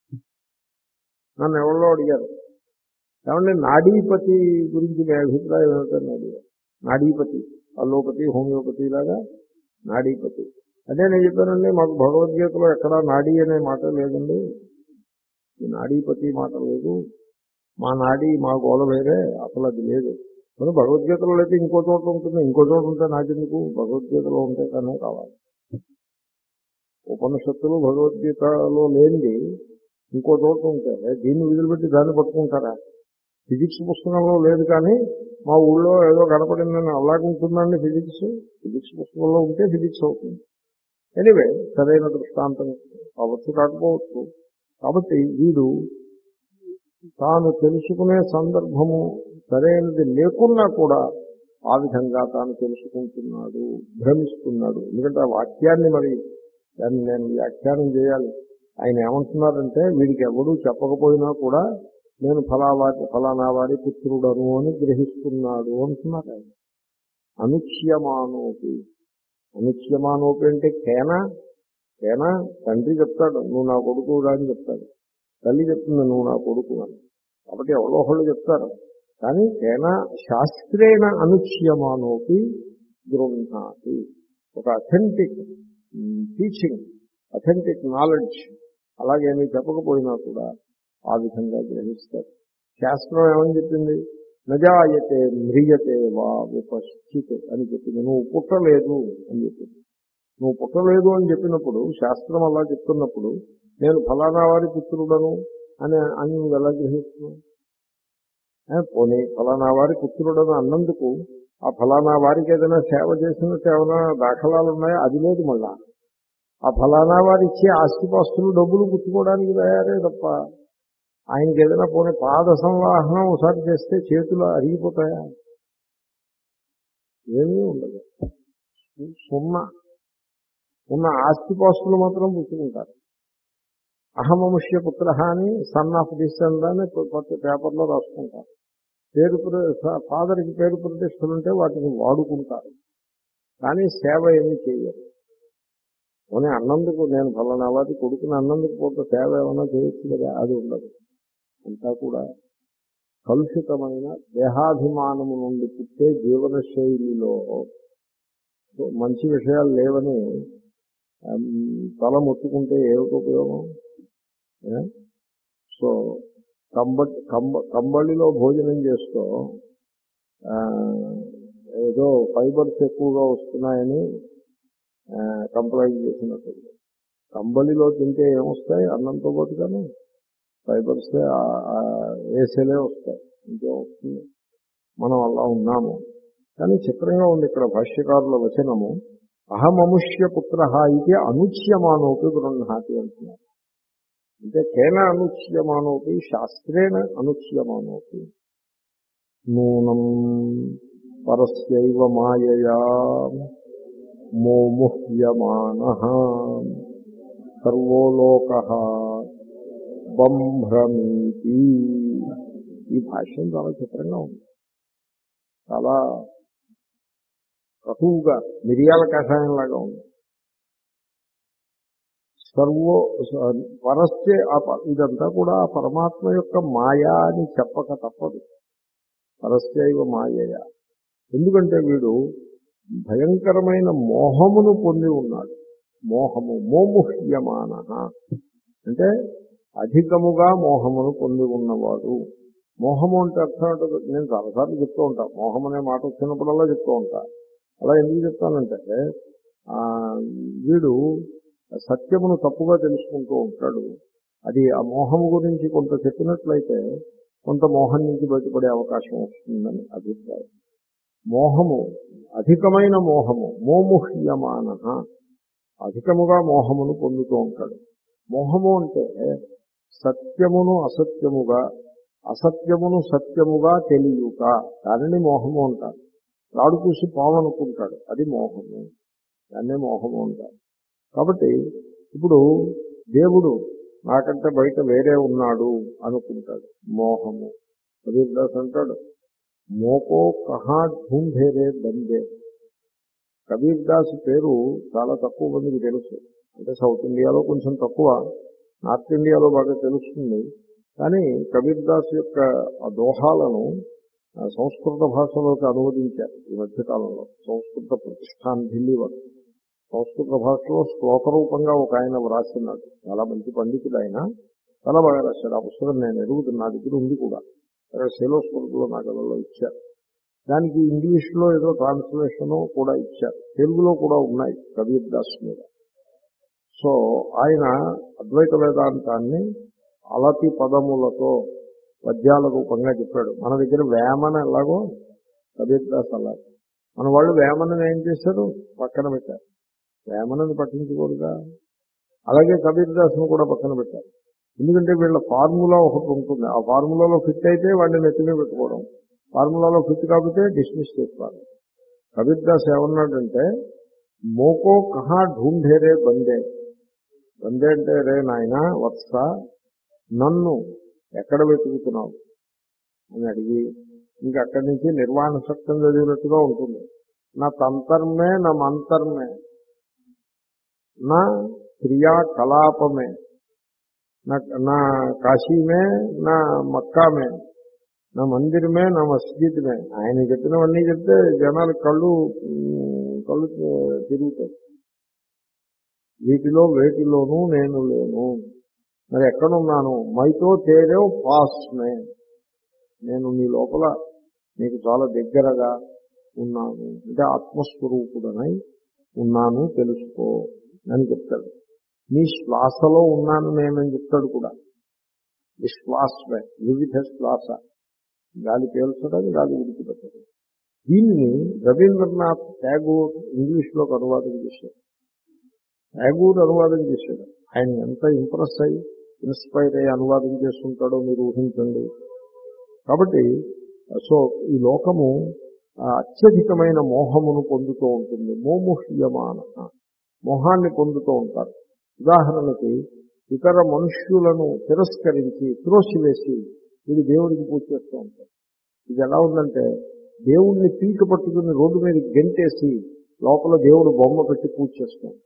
నన్ను ఎవరో అడిగారు, ఏమంటే నాడీపతి గురించి మీ అభిప్రాయం ఏమిటని అడిగారు. నాడీపతి, అల్లోపతి, హోమియోపతి లాగా నాడీపతి. అదే నేను చెప్పానండి, మాకు భగవద్గీతలో ఎక్కడా నాడీ అనే మాట లేదండి, ఈ నాడీపతి మాట లేదు, మా నాడీ మా గోడ వేరే, అసలు అది లేదు. మరి భగవద్గీతలో అయితే ఇంకో చోట ఉంటుంది, ఇంకో చోట ఉంటే నాకెందుకు, భగవద్గీతలో ఉంటే కానీ కావాలి. ఉపనిషత్తులు భగవద్గీతలో లేనిది ఇంకో చోట ఉంటే దీన్ని వదిలిపెట్టి దాన్ని పట్టుకుంటారా? ఫిజిక్స్ పుస్తకంలో లేదు కానీ మా ఊళ్ళో ఏదో కనపడిందని అలాగుంటుందండి ఫిజిక్స్. ఫిజిక్స్ పుస్తకంలో ఉంటే ఫిజిక్స్ అవుతుంది. ఎనీవే, సరైన దృష్టాంతం అవచ్చు కాకపోవచ్చు. కాబట్టి వీడు తాను తెలుసుకునే సందర్భము సరైనది లేకున్నా కూడా ఆ విధంగా తాను తెలుసుకుంటున్నాడు, భ్రమిస్తున్నాడు. ఎందుకంటే ఆ వాక్యాన్ని మరి దాన్ని నేను వ్యాఖ్యానం చేయాలి. ఆయన ఏమంటున్నారంటే, వీడికి ఎవడూ చెప్పకపోయినా కూడా నేను ఫలావారి ఫలానా వారి పుత్రుడను అని గ్రహిస్తున్నాడు అంటున్నారు ఆయన. అనుచ్యమానోపి, అనుచ్యమానోపి అంటే కేనా కేనా తండ్రి చెప్తాడు నువ్వు నా కొడుకు అని చెప్తాడు, తల్లి చెప్తుంది నువ్వు నా కొడుకు అని. కాబట్టి ఎవరో ఒకళ్ళు చెప్తారు. కానీ కేనా శాస్త్రేణ అనుచ్యమానోపి గృహ్ణాతి, ఒక అథెంటిక్ టీచింగ్, అథెంటిక్ నాలెడ్జ్ అలాగేమీ చెప్పకపోయినా కూడా ఆ విధంగా గ్రహిస్తారు. శాస్త్రం ఏమని చెప్పింది? నజాయతే మ్రియతే వా విపశ్చిత్ అని చెప్పింది. నువ్వు పుట్టలేదు అని చెప్పింది. నువ్వు పుట్టలేదు అని చెప్పినప్పుడు, శాస్త్రం అలా చెప్తున్నప్పుడు నేను ఫలానా వారి పుత్రుడను అని అని నువ్వు ఎలా గ్రహిస్తున్నావు? పోనీ ఫలానా వారి పుత్రుడను అన్నందుకు ఆ ఫలానా వారికి ఏదైనా సేవ చేసినట్టు ఏమైనా దాఖలాలు ఉన్నాయా? అది లేదు. మళ్ళా ఆ ఫలానా వారు ఇచ్చే ఆస్తిపాస్తులు డబ్బులు పుచ్చుకోవడానికి తయారే తప్ప ఆయనకి ఏదైనా పోనీ పాద సంవాహనం ఒకసారి చేస్తే చేతులు అరిగిపోతాయా? ఏమీ ఉండదు. సున్నా ఉన్న ఆస్తిపాస్తులు మాత్రం పుచ్చుకుంటారు. అహమముష్య పుత్ర అని సన్ ఆఫ్ దిస్ అని పేపర్లో రాసుకుంటారు. పేరు ఫాదర్కి పేరు ప్రతిష్టలుంటే వాటిని వాడుకుంటారు, కానీ సేవ ఏమీ చేయరు. పోనీ అన్నందుకు నేను ఫలానా వాటి కొడుకుని అన్నందుకు పోతే సేవ ఏమైనా చేయొచ్చు కదా, అది ఉండదు. అంతా కూడా కలుషితమైన దేహాభిమానము నుండి పుట్టే జీవన శైలిలో మంచి విషయాలు లేవని తల మొత్తుకుంటే ఏమిటి ఉపయోగం? సో కంబ కంబ కంబళిలో భోజనం చేస్తూ ఏదో ఫైబర్స్ ఎక్కువగా వస్తున్నాయని కంప్లైంట్ చేసినట్టు. కంబళిలో తింటే ఏమొస్తాయి? అన్నంతో పాటు కానీ ఫైబర్స్ వేసేలే వస్తాయి, ఇంకే వస్తుంది. మనం అలా ఉన్నాము. కానీ చిత్రంగా ఉంది ఇక్కడ భాష్యకారుల వచనము, అహమముష్య పుత్ర ఇది అనుచ్యమానోపి గృహ్ణాతి అంటున్నారు. అంటే కేన అనుచ్యమానోపి శాస్త్రేణ అనుచ్యమానోపి నూనం పరస్యైవ మాయయా మోముహ్యమానః సర్వో లోకః బంభ్రమీతి. ఈ భాష్యం చాలా చిత్రంగా ఉంది, చాలా కటువుగా మిరియాల కషాయంలాగా ఉంది. సర్వో పరస్య, ఇదంతా కూడా పరమాత్మ యొక్క మాయా అని చెప్పక తప్పదు. పరస్యైవ మాయయ, ఎందుకంటే వీడు భయంకరమైన మోహమును పొంది ఉన్నాడు. మోహము మోముహ్యమాన అంటే అధికముగా మోహమును పొంది ఉన్నవాడు. మోహము అంటే అర్థం అంటే నేను చాలాసార్లు చెప్తూ ఉంటాను, మోహం అనే మాట వచ్చినప్పుడల్లా చెప్తూ ఉంటా. అలా ఎందుకు చెప్తానంటే వీడు సత్యమును తప్పుగా తెలుసుకుంటూ ఉంటాడు. అది ఆ మోహము గురించి కొంత చెప్పినట్లయితే కొంత మోహం నుంచి బయటపడే అవకాశం వస్తుందని అభిప్రాయం. మోహము అధికమైన మోహము మోముహ్యమాన, అధికముగా మోహమును పొందుతూ ఉంటాడు. మోహము అంటే సత్యమును అసత్యముగా, అసత్యమును సత్యముగా తెలియక, దానిని మోహము అంటారు. రాడు చూసి పాము అనుకుంటాడు, అది మోహము, దాన్నే మోహము అంటారు. కాబట్టి ఇప్పుడు దేవుడు నాకంటే బయట వేరే ఉన్నాడు అనుకుంటాడు, మోహము. కబీర్దాస్ అంటాడు, మోకో కహా ఢూంఢేరే బందే, కబీర్ దాస్ పేరు చాలా తక్కువ మందికి తెలుసు. అంటే సౌత్ ఇండియాలో కొంచెం తక్కువ, నార్త్ ఇండియాలో బాగా తెలుస్తుంది. కానీ కబీర్ దాస్ యొక్క ఆ దోహాలను సంస్కృత భాషలోకి అనువదించారు ఈ మధ్యకాలంలో. సంస్కృత ప్రతిష్టాన్ ఢిల్లీ వారు సంస్కృత భాషలో శ్లోక రూపంగా ఒక ఆయన వ్రాసినాడు. చాలా మంచి పండితుడు ఆయన, చాలా బాగా రాశాడు. ఆ పుస్తకం నేను ఎరుగుతున్నా, నా దగ్గర ఉంది కూడా. అక్కడ శైలోస్వరూపులో నా గదంలో ఇచ్చారు. దానికి ఇంగ్లీష్లో ఏదో ట్రాన్స్లేషన్ కూడా ఇచ్చారు, తెలుగులో కూడా ఉన్నాయి కబీర్ దాస్ మీద. సో ఆయన అద్వైత వేదాంతాన్ని అలతి పదములతో పద్యాల రూపంగా చెప్పాడు. మన దగ్గర వేమన ఎలాగో కబీర్ దాస్ అలా. మన వాళ్ళు వేమనని ఏం చేశారు, పక్కన పెట్టారు. వేమనని పట్టించుకోరుగా. అలాగే కబీర్ దాస్ను కూడా పక్కన పెట్టారు. ఎందుకంటే వీళ్ళ ఫార్ములా ఒకటి ఉంటుంది, ఆ ఫార్ములాలో ఫిట్ అయితే వాడిని నెత్తినే పెట్టుకోవడం, ఫార్ములాలో ఫిట్ కాకపోతే డిస్మిస్ చేసుకోవాలి. కబీర్ దాస్ ఏమన్నాడంటే, మోకో కహా ఢూంఢేరే బందే. బందే అంటే రే నాయన వత్స, నన్ను ఎక్కడ వెతుకుతున్నావు అని అడిగి, ఇంకా అక్కడి నుంచి నిర్వాణ శక్తం చదివినట్టుగా ఉంటుంది. నా తంతర్మే నా మంతర్మే, నా క్రియాకలాపమే, నా కాశీ మే నా మక్కా మే, నా మందిర్ మే నా మస్జిద్ మే. ఆయన చెప్పినవన్నీ చెప్తే జనాలు కళ్ళు కళ్ళు తిరుగుతాయి. వీటిలో వేటిలోనూ నేను లేను. మరి ఎక్కడున్నాను? మైతో తేరేవ్ పాస్ మే, నేను నీ లోపల నీకు చాలా దగ్గరగా ఉన్నాను, అంటే ఆత్మస్వరూపుడనై ఉన్నాను, తెలుసుకో అని చెప్తాడు. నీ శ్వాసలో ఉన్నాను నేనని చెప్తాడు కూడా. విశ్వాసమే, వివిధ శ్వాస, గాలి పీల్చడం, గాలి విడిచిపెట్టడం. దీన్ని రవీంద్రనాథ్ ఠాగూర్ ఇంగ్లీష్లోకి అనువాదం చేశాడు. ఠాగూర్ అనువాదం చేశాడు. ఆయన ఎంత ఇంప్రెస్ అయ్యి ఇన్స్పైర్ అయ్యి అనువాదం చేస్తుంటాడో మీరు ఊహించండి. కాబట్టి సో ఈ లోకము అత్యధికమైన మోహమును పొందుతూ ఉంటుంది. మోముహ్యమాన, మోహాన్ని పొందుతూ ఉంటారు. ఉదాహరణకి ఇతర మనుష్యులను తిరస్కరించి త్రోసివేసి వీడు దేవుడికి పూజ చేస్తూ ఉంటారు. ఇది ఎలా ఉందంటే, దేవుడిని పీక పట్టుకుని రోడ్డు మీద గెంటేసి లోపల దేవుడు బొమ్మ పెట్టి పూజ చేస్తూ ఉంటారు.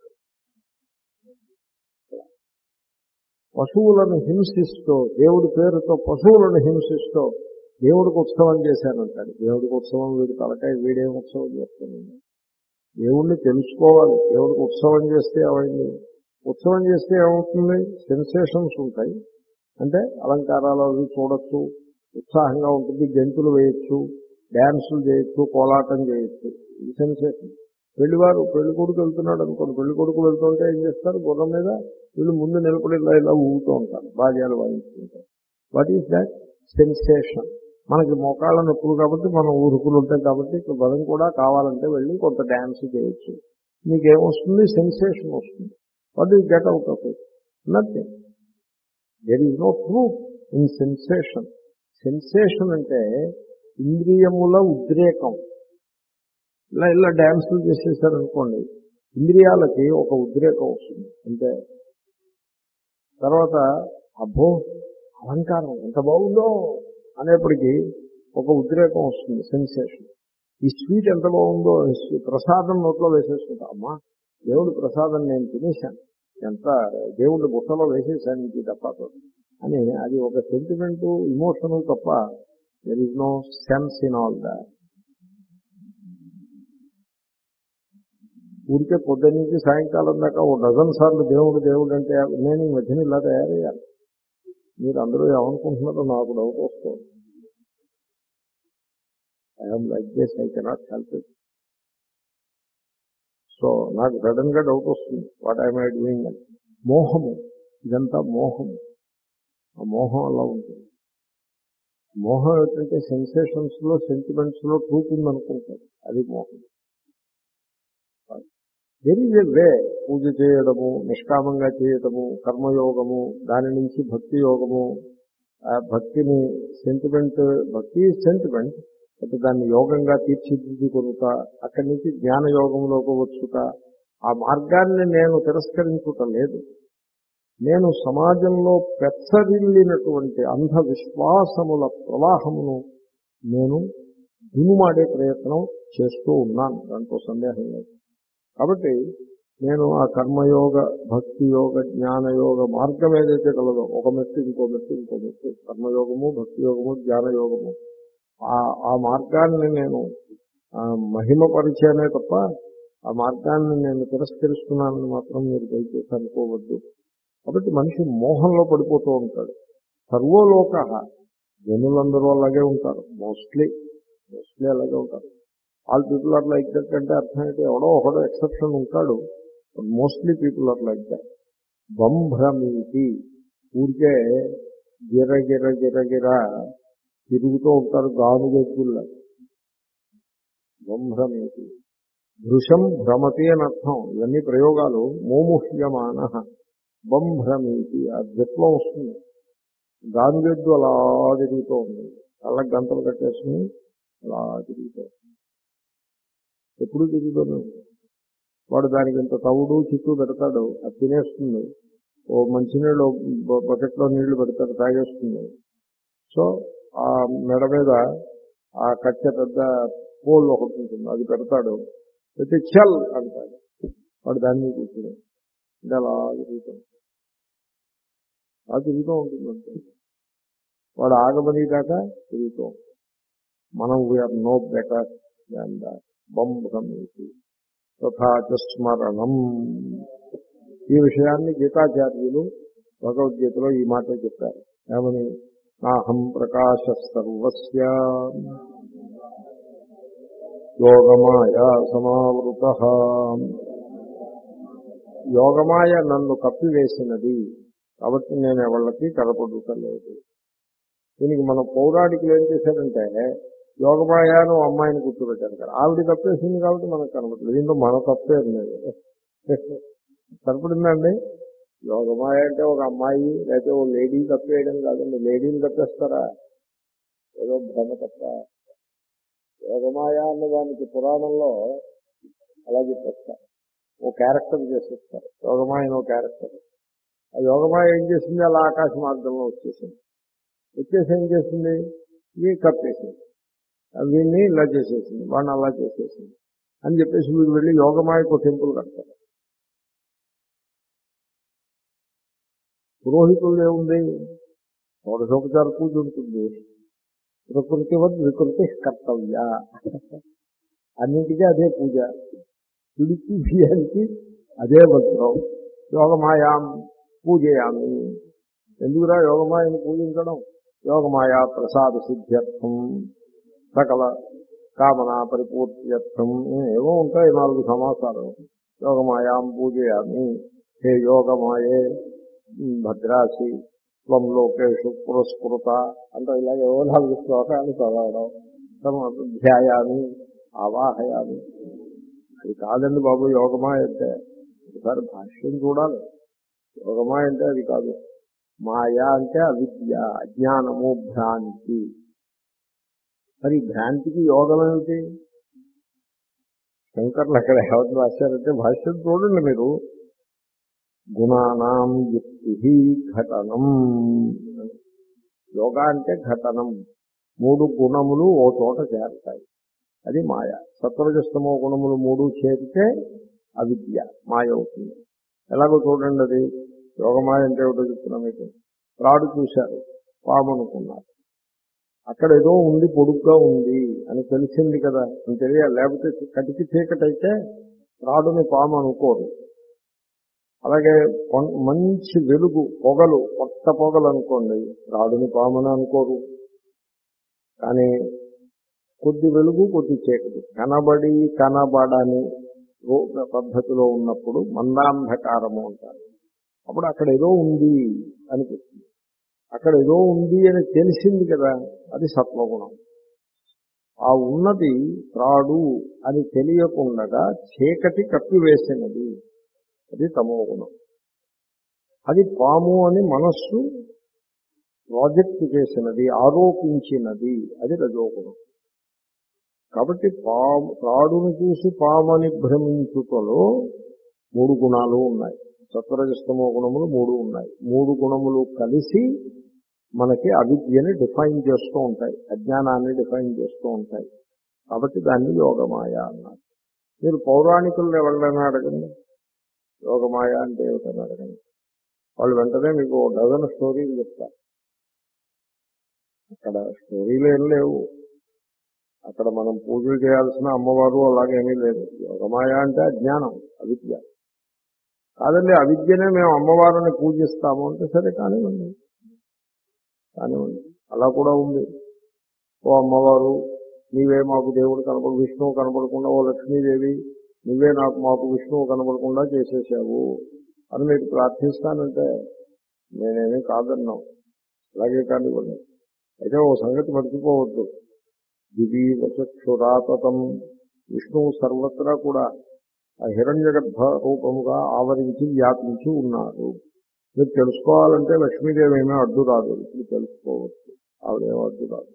పశువులను హింసిస్తూ, దేవుడి పేరుతో పశువులను హింసిస్తూ దేవుడికి ఉత్సవం చేశానంటాడు. దేవుడికి ఉత్సవం, వీడి తలకాయ వీడేం ఉత్సవం చేస్తానండి. దేవుణ్ణి తెలుసుకోవాలి. దేవుడికి ఉత్సవం చేస్తే ఏమైంది? ఉత్సవం చేస్తే ఏమవుతుంది? సెన్సేషన్స్ ఉంటాయి. అంటే అలంకారాలు అవి చూడొచ్చు, ఉత్సాహంగా ఉంటుంది, గెంతులు వేయచ్చు, డ్యాన్సులు చేయొచ్చు, కోలాటం చేయొచ్చు. ఇది సెన్సేషన్. పెళ్లివారు పెళ్లి కొడుకు వెళ్తున్నాడు అనుకోండి, పెళ్లి కొడుకు వెళ్తుంటే ఏం చేస్తారు? గుర్రం మీద వీళ్ళు ముందు నిలబడి ఇలా ఇలా ఊగుతూ ఉంటారు, బాధ్యాలు వాయించుకుంటారు. What is that? సెన్సేషన్. మనకి మోకాళ్ళ నొప్పులు కాబట్టి మనం ఊరుకులు ఉంటాయి కాబట్టి ఇక్కడ బలం కూడా కావాలంటే వెళ్ళి కొంత డ్యాన్స్ చేయొచ్చు. మీకేమొస్తుంది? సెన్సేషన్ వస్తుంది. What is get out of it? Nothing. There is no truth in sensation. Sensation అంటే ఇంద్రియముల ఉద్రేకం. ఇలా ఇలా డ్యాన్సులు చేసేసారనుకోండి, ఇంద్రియాలకి ఒక ఉద్రేకం వస్తుంది అంటే. తర్వాత అబ్బో అలంకారం ఎంత బాగుందో అనేప్పటికీ ఒక ఉద్రేకం వస్తుంది, సెన్సేషన్. ఈ స్వీట్ ఎంత బాగుందో, ప్రసాదం నోట్లో వేసేసుకుంటా, అమ్మా దేవుడి ప్రసాదం నేను తినేశాను, ఎంత దేవుడి బుట్టలో వేసేసాను ఇంటి తప్ప అని. అది ఒక సెంటిమెంటు, ఇమోషనల్ తప్ప there is no sense in all that. ఊరికే పొద్దున్న నుంచి సాయంకాలం దాకా ఓ డజన్ సార్లు దేవుడు దేవుడు అంటే నేను ఈ మధ్యన ఇలా తయారయ్యాను. మీరు అందరూ ఏమనుకుంటున్నారో నాకు డౌట్ వస్తుంది. I'm like this, I cannot help it. So నాకు సడన్ గా డౌట్ వస్తుంది, వాట్ ఐఎమ్ ఐ డూయింగ్ అని. మోహము, ఇదంతా మోహము. ఆ మోహం అలా ఉంటుంది. మోహం ఏంటంటే సెన్సేషన్స్ లో, సెంటిమెంట్స్ లో ట్రూత్ ఉందనుకుంటారు, అది మోహం. దెర్ ఈజ్ ఎ వే. పూజ చేయడము, నిష్కామంగా చేయడము, కర్మయోగము, దాని నుంచి భక్తి యోగము, భక్తిని సెంటిమెంట్, భక్తి సెంటిమెంట్, అంటే దాన్ని యోగంగా తీర్చిదిద్దుకొనుట, అక్కడి నుంచి జ్ఞాన యోగంలోకి వచ్చుట. ఆ మార్గాన్ని నేను తిరస్కరించుట లేదు. నేను సమాజంలో పెచ్చరిల్లినటువంటి అంధ విశ్వాసముల ప్రవాహమును నేను దునుమాడే ప్రయత్నం చేస్తూ ఉన్నాను, దాంట్లో సందేహం లేదు. కాబట్టి నేను ఆ కర్మయోగ భక్తి యోగ జ్ఞానయోగ మార్గం ఏదైతే కలదో ఒక మెట్టు ఇంకో మెట్టు ఇంకో మెట్టు కర్మయోగము భక్తి యోగము జ్ఞానయోగము ఆ ఆ మార్గాన్ని నేను మహిమపరిచానే తప్ప ఆ మార్గాన్ని నేను తిరస్కరిస్తున్నానని మాత్రం మీరు దయచేసి అనుకోవద్దు. కాబట్టి మనిషి మోహంలో పడిపోతూ ఉంటాడు. సర్వోలోక జనులందరూ అలాగే ఉంటారు. మోస్ట్లీ మోస్ట్లీ అలాగే ఉంటారు. All people are like that అంటే అర్థం అయితే ఎవడో ఒకడో ఎక్సెప్షన్ ఉంటాడు. Mostly people are like that. బంభ్రమీతి ఊరికే గిర గిర గిర గిర తిరుగుతూ ఉంటారు గానుగెద్దుల్లా. బంభ్రమీతి భృశం భ్రమతి అని అర్థం. ఇవన్నీ ప్రయోగాలు. మోముహ్యమాన బంభ్రమీతి ఆ జత్వం వస్తుంది. గానుగెద్దు అలా తిరుగుతూ ఉంది. అలా గంటలు కట్టేసుకుని అలా తిరుగుతూ ఉంటుంది. ఎప్పుడు తిరుగుతాను వాడు దానికి ఇంత తవుడు చిత్తు పెడతాడు. అది తినేస్తుంది. ఓ మంచినీళ్ళు బకెట్లో నీళ్లు పెడతాడు, తాగేస్తుంది. సో ఆ మెడ మీద ఆ కట్టె పెద్ద పోల్ ఒకటి ఉంటుంది, అది పెడతాడు. అయితే చల్ అంటాడు. వాడు దాన్ని కూర్చుని అంటే అలా తిరుగుతాడు. అలా తిరుగుతూ ఉంటుందంటే వాడు ఆగమని దాకా తిరుగుతూ ఉంటాడు. మనం we are no better than that. బంభ్రమీతి తథాచ స్మరణం. ఈ విషయాన్ని గీతాచార్యులు భగవద్గీతలో ఈ మాట చెప్పారు. ఏమని? నాహం ప్రకాశ సర్వస్య యోగమాయా సమావృత. యోగమాయ నన్ను కప్పివేసినది కాబట్టి నేను ఎవళ్ళకి కనపడుతలేదు. దీనికి మన పౌరాణికులు ఏం చేశారంటే యోగమాయాను అమ్మాయిని గుర్తుపెట్టారు కదా. ఆవిడ తప్పేసింది కాబట్టి మనకు కనపడలేదు. దీంట్లో మన తప్పే లేదు. కనపడిందండి. యోగమాయ అంటే ఒక అమ్మాయి లేకపోతే ఓ లేడీ తప్పేయడం కాదండి. లేడీని తప్పేస్తారా? ఏదో భ్రమ తప్ప. యోగమాయ అన్నదానికి పురాణంలో అలా చెప్పేస్తారు. ఓ క్యారెక్టర్ చేసేస్తారు. యోగమాయను ఓ క్యారెక్టర్. ఆ యోగమాయ ఏం చేసింది? అలా ఆకాశ మార్గంలో వచ్చేసింది. వచ్చేసి ఏం చేసింది? ఈ కప్పేసింది. వీడిని ఇలా చేసేసింది, వాడిని అలా చేసేసింది అని చెప్పేసి వీడు వెళ్ళి యోగమాయకు టెంపుల్ కడతారు. పురోహితులు ఏముంది? షోడశోపచార పూజ ఉంటుంది. ప్రకృతి వద్ వికృతి కర్తవ్య. అన్నింటికీ అదే పూజ. పిడికి బియ్యానికి అదే మంత్రం. యోగమాయాం పూజయామి. ఎందుకురా యోగమాయను పూజించడం? యోగమాయా ప్రసాద సిద్ధ్యర్థం సకల కామనా పరిపూర్త్యర్థం ఏవో ఉంటాయి నాలుగు సమాసాలు. యోగమాయాం పూజయామి. హే యోగమాయే భద్రాసి త్వం లోకేషు పురస్కృత అంటే ఇలాగ ఏవో నాలుగు శ్లోకాలు చదవడం. ధ్యాయామి ఆవాహయామి. అది కాదండి బాబు యోగమాయ అంటే. ఒకసారి భాష్యం చూడాలి. యోగమాయ అంటే అది కాదు. మాయా అంటే అవిద్య, అజ్ఞానము, భ్రాంతి. మరి భ్రాంతికి యోగం ఏమిటి? శంకర్లు అక్కడ ఎవరు రాశారంటే భాష్యం చూడండి మీరు. గుణానాం యుక్తి ఘటనం. యోగా అంటే ఘటనం. మూడు గుణములు ఓ చోట చేరతాయి. అది మాయ. సత్వరజస్తమో గుణములు మూడు చేరితే అవిద్య మాయ అవుతుంది. ఎలాగో చూడండి. అది యోగమాయ అంటే ఏమిటో చెప్తున్నా మీకు. త్రాడు చూశారు, పాము అనుకున్నారు. అక్కడ ఏదో ఉంది, పొడుగ్గా ఉంది అని తెలిసింది కదా అని తెలియాలి. లేకపోతే కటికి చీకటైతే త్రాడుని పాము అనుకోరు. అలాగే మంచి వెలుగు పొగలు, కొత్త పొగలు అనుకోండి, రాడుని పాముని అనుకోరు. కానీ కొద్ది వెలుగు కొద్ది చీకటి కనబడి కనబడని పద్ధతిలో ఉన్నప్పుడు మందాంధకారము అంటారు. అప్పుడు అక్కడ ఏదో ఉంది అనిపిస్తుంది. అక్కడ ఏదో ఉంది అని తెలిసింది కదా, అది సత్వగుణం. ఆ ఉన్నది త్రాడు అని తెలియకుండా చీకటి కప్పివేసినది, అది తమో గుణం. అది పాము అని మనస్సు ప్రాజెక్ట్ చేసినది, ఆరోపించినది, అది రజోగుణం. కాబట్టి పాము త్రాడును చూసి పామని భ్రమించుటలో మూడు గుణాలు ఉన్నాయి. సత్వరజస్తమో గుణములు మూడు ఉన్నాయి. మూడు గుణములు కలిసి మనకి అవిద్యని డిఫైన్ చేస్తూ ఉంటాయి, అజ్ఞానాన్ని డిఫైన్ చేస్తూ ఉంటాయి. కాబట్టి దాన్ని యోగమాయ అన్నారు. మీరు పౌరాణికులను ఎవరైనా అడగండి, యోగమాయ అంటే ఏమిటని అడగండి, వాళ్ళు వెంటనే మీకు డజన్ స్టోరీలు చెప్తారు. అక్కడ స్టోరీలు ఏం లేవు. అక్కడ మనం పూజలు చేయాల్సిన అమ్మవారు అలాగేమీ లేదు. యోగమాయ అంటే అజ్ఞానం, అవిద్య. కాదండి అవిద్యనే మేము అమ్మవారిని పూజిస్తాము అంటే సరే కానివ్వండి, కానివ్వండి. అలా కూడా ఉంది. ఓ అమ్మవారు నీవే మాకు దేవుడు కనపడు, విష్ణువు కనపడకుండా, ఓ లక్ష్మీదేవి నువ్వే నాకు మాకు విష్ణువు కనపడకుండా చేసేసావు అని మీరు ప్రార్థిస్తానంటే నేనేమీ కాదన్నాం. అలాగే కానివ్వండి. అయితే ఓ సంగతి మర్చిపోవద్దు, దివీవచక్షురాతతం విష్ణువు సర్వత్రా కూడా ఆ హిరణ్య గర్భ రూపముగా ఆవరించి వ్యాపించి ఉన్నారు. మీరు తెలుసుకోవాలంటే లక్ష్మీదేవి ఏమీ అడ్డు రాదు, ఇప్పుడు తెలుసుకోవచ్చు, ఆవిడేమో అడ్డు రాదు.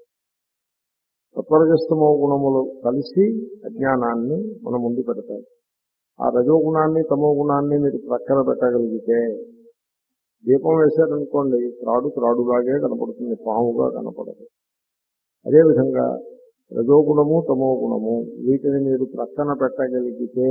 సత్వరజస్తమో గుణములు కలిసి అజ్ఞానాన్ని మన ముందు పెడతాయి. ఆ రజోగుణాన్ని తమో గుణాన్ని మీరు ప్రక్కన పెట్టగలిగితే, దీపం వేశారనుకోండి, త్రాడు త్రాడులాగే కనపడుతుంది, పాముగా కనపడదు. అదేవిధంగా రజోగుణము తమో గుణము వీటిని మీరు ప్రక్కన పెట్టగలిగితే,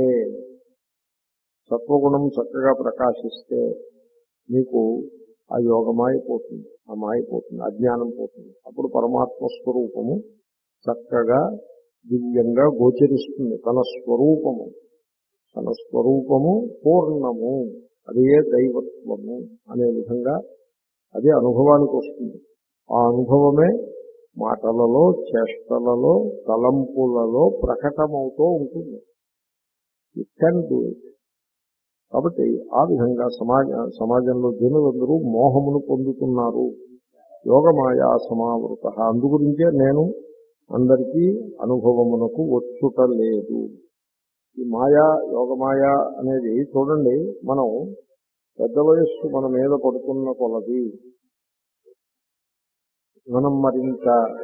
సత్వగుణం చక్కగా ప్రకాశిస్తే మీకు ఆ యోగమాయ పోతుంది, ఆ మాయ పోతుంది, అజ్ఞానం పోతుంది. అప్పుడు పరమాత్మ స్వరూపము చక్కగా దివ్యంగా గోచరిస్తుంది. తన స్వరూపము తన స్వరూపము పూర్ణము, అదే దైవత్వము అనే విధంగా అది అనుభవానికి వస్తుంది. ఆ అనుభవమే మాటలలో, చేష్టలలో, తలంపులలో ప్రకటమవుతూ ఉంటుంది. It can do it. కాబట్టి ఆ విధంగా సమాజ సమాజంలో జనులందరూ మోహమును పొందుతున్నారు. యోగమాయా సమావృత. అందుగురించే నేను అందరికీ అనుభవమునకు వచ్చుట లేదు. ఈ మాయా యోగమాయా అనేది చూడండి, మనం పెద్ద వయస్సు మన మీద పడుతున్న కొలది మనం మరింత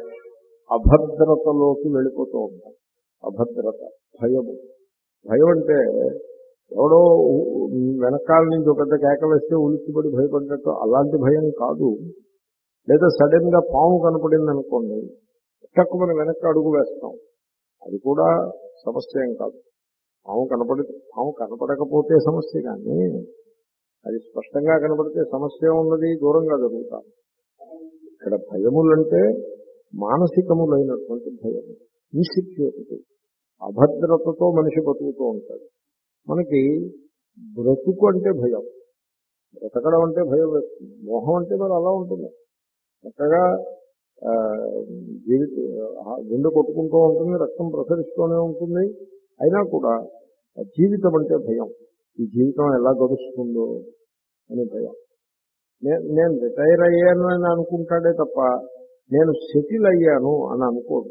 అభద్రతలోకి వెళ్ళిపోతూ ఉంటాం. అభద్రత, భయము. భయం అంటే ఎవడో వెనకాల నుంచి ఒక పెద్ద కేక వేస్తే ఉలిక్కిపడి భయపడినట్టు అలాంటి భయం కాదు. లేదా సడన్ గా పాము కనపడింది అనుకోండి, తక్కువ మనం వెనక్కి అడుగు వేస్తాం, అది కూడా సమస్య ఏం కాదు. పాము కనపడి పాము కనపడకపోతే సమస్య, కానీ అది స్పష్టంగా కనపడితే సమస్య ఉన్నది, దూరంగా జరుగుతాం. ఇక్కడ భయములంటే మానసికములైనటువంటి భయం, ఇన్సెక్యూరిటీ, అభద్రతతో మనిషి బతుకుతూ ఉంటాడు. మనకి బ్రతుకు అంటే భయం, బ్రతకడం అంటే భయం వేస్తుంది. మోహం అంటే మరి అలా ఉంటుంది, చక్కగా జీవిత గుండె కొట్టుకుంటూ ఉంటుంది, రక్తం ప్రసరిస్తూనే ఉంటుంది. అయినా కూడా జీవితం అంటే భయం. ఈ జీవితం ఎలా గడుస్తుందో అని భయం. నేను నేను రిటైర్ అయ్యాను అని అనుకుంటాడే తప్ప నేను సెటిల్ అయ్యాను అని అనుకోడు.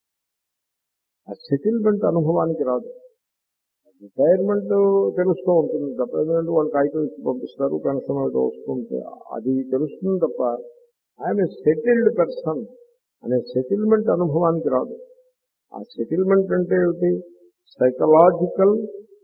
ఆ సెటిల్మెంట్ అనుభవానికి రాదు. రిటైర్మెంట్ తెలుస్తూ ఉంటుంది తప్ప, ఎందుకంటే వాళ్ళు కాగితం ఇచ్చి పంపిస్తారు, పెన్షన్ ఏదో వస్తుంటే అది తెలుస్తుంది తప్ప ఐఎమ్ ఏ సెటిల్డ్ పర్సన్ అనే సెటిల్మెంట్ అనుభవానికి రాదు. ఆ సెటిల్మెంట్ అంటే ఏమిటి? Psychological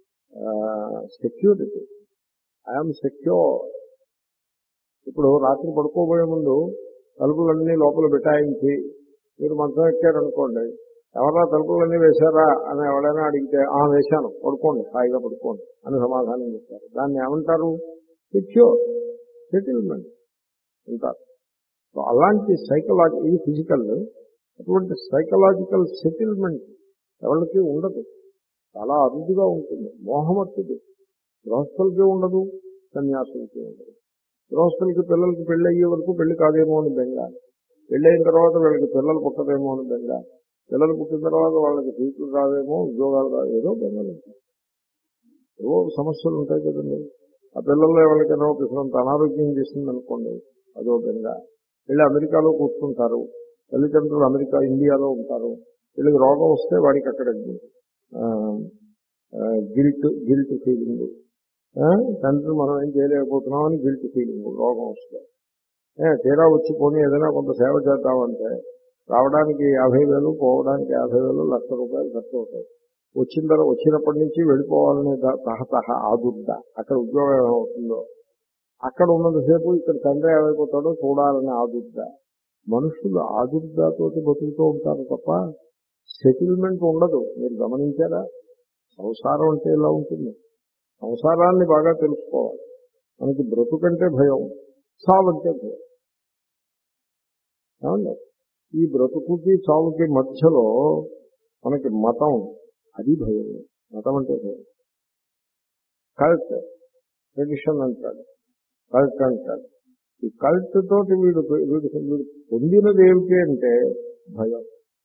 security. I'm secure. ఇప్పుడు రాత్రి పడుకోబోయే ముందు తలుపులన్నీ లోపల బిటాయించి మీరు మంచం ఎక్కారనుకోండి, ఎవరైనా తలుపులన్నీ వేశారా అని ఎవరైనా అడిగితే ఆ వేశాను, పడుకోండి, హాయిగా పడుకోండి అని సమాధానం చెప్తారు. దాన్ని ఏమంటారు? సెక్యూర్, సెటిల్మెంట్ అంటారు. సో అలాంటి సైకలాజీ, ఇది ఫిజికల్, అటువంటి సైకలాజికల్ సెటిల్మెంట్ ఎవరికి ఉండదు, చాలా అరుదుగా ఉంటుంది. మోహమట్టుది గృహస్థులకి ఉండదు, సన్యాసులకి ఉండదు. గృహస్థులకి పిల్లలకి పెళ్ళి అయ్యే వరకు పెళ్లి కాదేమో అని బెంగ, పెళ్ళి అయిన తర్వాత వీళ్ళకి పిల్లలు పుట్టదేమో అని బెంగ, పిల్లలు పుట్టిన తర్వాత వాళ్ళకి సీట్లు రావేమో, ఉద్యోగాలు రావు, ఏదో బెంగలు ఉంటాయి, ఏవో సమస్యలు ఉంటాయి కదండి. ఆ పిల్లల్లో ఎవరికైనా పిల్లలంత అనారోగ్యం చేసింది అనుకోండి, అదో బెంగ. వీళ్ళు అమెరికాలో కూర్చుంటారు, తల్లిదండ్రులు అమెరికా ఇండియాలో ఉంటారు, వీళ్ళకి రోగం వస్తే వాడికి అక్కడ గిల్ట్ గిల్ట్ ఫీలింగ్, తండ్రి మనం ఏం చేయలేకపోతున్నాం అని గిల్ట్ ఫీలింగ్, రోగం వస్తే. తీరా వచ్చి పోనీ ఏదైనా కొంత సేవ చేద్దామంటే రావడానికి యాభై వేలు, పోవడానికి యాభై వేలు, లక్ష రూపాయలు ఖర్చు అవుతాయి. వచ్చిన తర్వాత వచ్చినప్పటి నుంచి వెళ్ళిపోవాలనే తహతహ ఆదుర్ద, అక్కడ ఉద్యోగం ఏమవుతుందో, అక్కడ ఉన్నంతసేపు ఇక్కడ తండ్రి ఏమైపోతాడో చూడాలని ఆదుర్ద. మనుషులు ఆదుర్దతోటి బతుకుతూ ఉంటారు తప్ప సెటిల్మెంట్ ఉండదు. మీరు గమనించారా? సంసారం అంటే ఇలా ఉంటుంది. సంసారాన్ని బాగా తెలుసుకోవాలి. మనకి బ్రతుకంటే భయం, చావంటే భయం. ఏమండి? ఈ బ్రతుకుకి చావుకి మధ్యలో మనకి మతం, అది భయం. మతం అంటే భయం. కల్ట్, ట్రెడిషన్ అంటాడు, కల్ట్ అంటాడు. ఈ కల్ట్ తోటి వీడు వీడు వీడు పొందినది ఏమిటి అంటే భయం.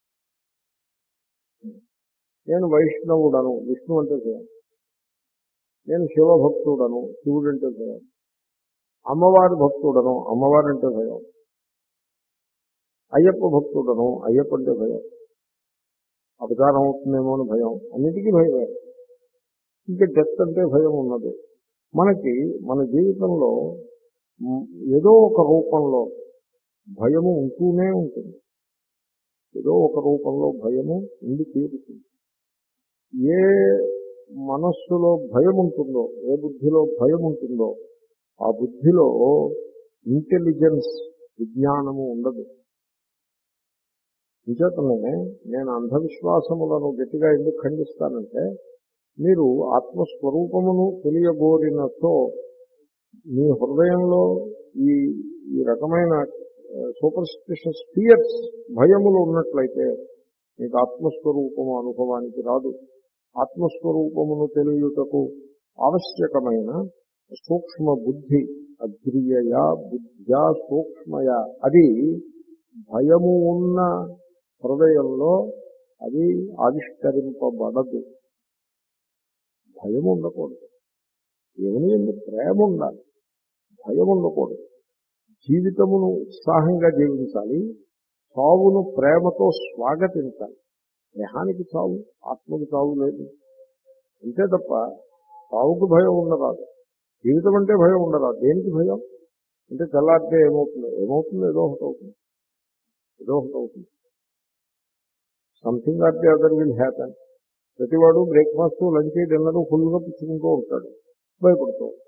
నేను వైష్ణవుడను, విష్ణు అంటే భయం. నేను శివభక్తుడను, శివుడు అంటే భయం. అమ్మవారి భక్తుడను, అమ్మవారంటే భయం. అయ్యప్ప భక్తుడను, అయ్యప్ప అంటే భయం. అపచారం అవుతుందేమో అని భయం. అన్నిటికీ భయమే. ఇంకా డెత్ అంటే భయం ఉన్నది. మనకి మన జీవితంలో ఏదో ఒక రూపంలో భయము ఉంటూనే ఉంటుంది. ఏదో ఒక రూపంలో భయము ఉండి తీరుతుంది. ఏ మనస్సులో భయం ఉంటుందో, ఏ బుద్ధిలో భయం ఉంటుందో ఆ బుద్ధిలో ఇంటెలిజెన్స్, విజ్ఞానము ఉండదు. నిజతనే నేను అంధవిశ్వాసములను గట్టిగా ఎందుకు ఖండిస్తానంటే, మీరు ఆత్మస్వరూపమును తెలియగోరినతో మీ హృదయంలో ఈ ఈ రకమైన సూపర్ స్టిషియస్ ఫియర్స్, భయములు ఉన్నట్లయితే మీకు ఆత్మస్వరూపము అనుభవానికి రాదు. ఆత్మస్వరూపమును తెలియుటకు ఆవశ్యకమైన సూక్ష్మ బుద్ధి, అగ్రియయ బుద్ధ్యా సూక్ష్మయ, అది భయము ఉన్న హృదయంలో అది ఆవిష్కరింపబడదు. భయం ఉండకూడదు. దేవుని యందు ప్రేమ ఉండాలి, భయం ఉండకూడదు. జీవితమును ఉత్సాహంగా జీవించాలి, చావును ప్రేమతో స్వాగతించాలి. దేహానికి చావు, ఆత్మకు చావు లేదు. అంతే తప్ప చావుకు భయం ఉండరాదు. జీవితం అంటే భయం ఉండరాదు. దేనికి భయం అంటే తెల్లారితే ఏమవుతుందో ఏమవుతుందో ఏదో ఒకటి అవుతుంది, ఏదో ఒకటి అవుతుంది. Something or the other will happen. ప్రతివాడు బ్రేక్ఫాస్ట్, లంచ్, డిన్నర్ ఫుల్గా పుచ్చుకుంటూ ఉంటాడు, భయపడుతూ ఉంటాడు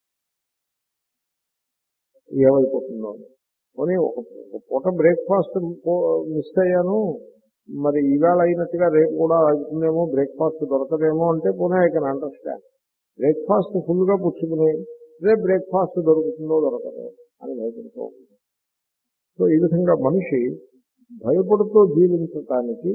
ఏమైపోతుందో అని. పోనీ ఒక పూట బ్రేక్ఫాస్ట్ మిస్ అయ్యాను, మరి ఈవేళ అయినట్టుగా రేపు కూడా అవుతుందేమో, బ్రేక్ఫాస్ట్ దొరకదేమో అంటే పోనీ ఐ కెన్ అండర్స్టాండ్. బ్రేక్ఫాస్ట్ ఫుల్గా పుచ్చుకుని రేపు బ్రేక్ఫాస్ట్ దొరుకుతుందో దొరకదో అని భయపడుతూ ఉంటుంది. సో ఈ విధంగా మనిషి భయపడుతూ జీవించటానికి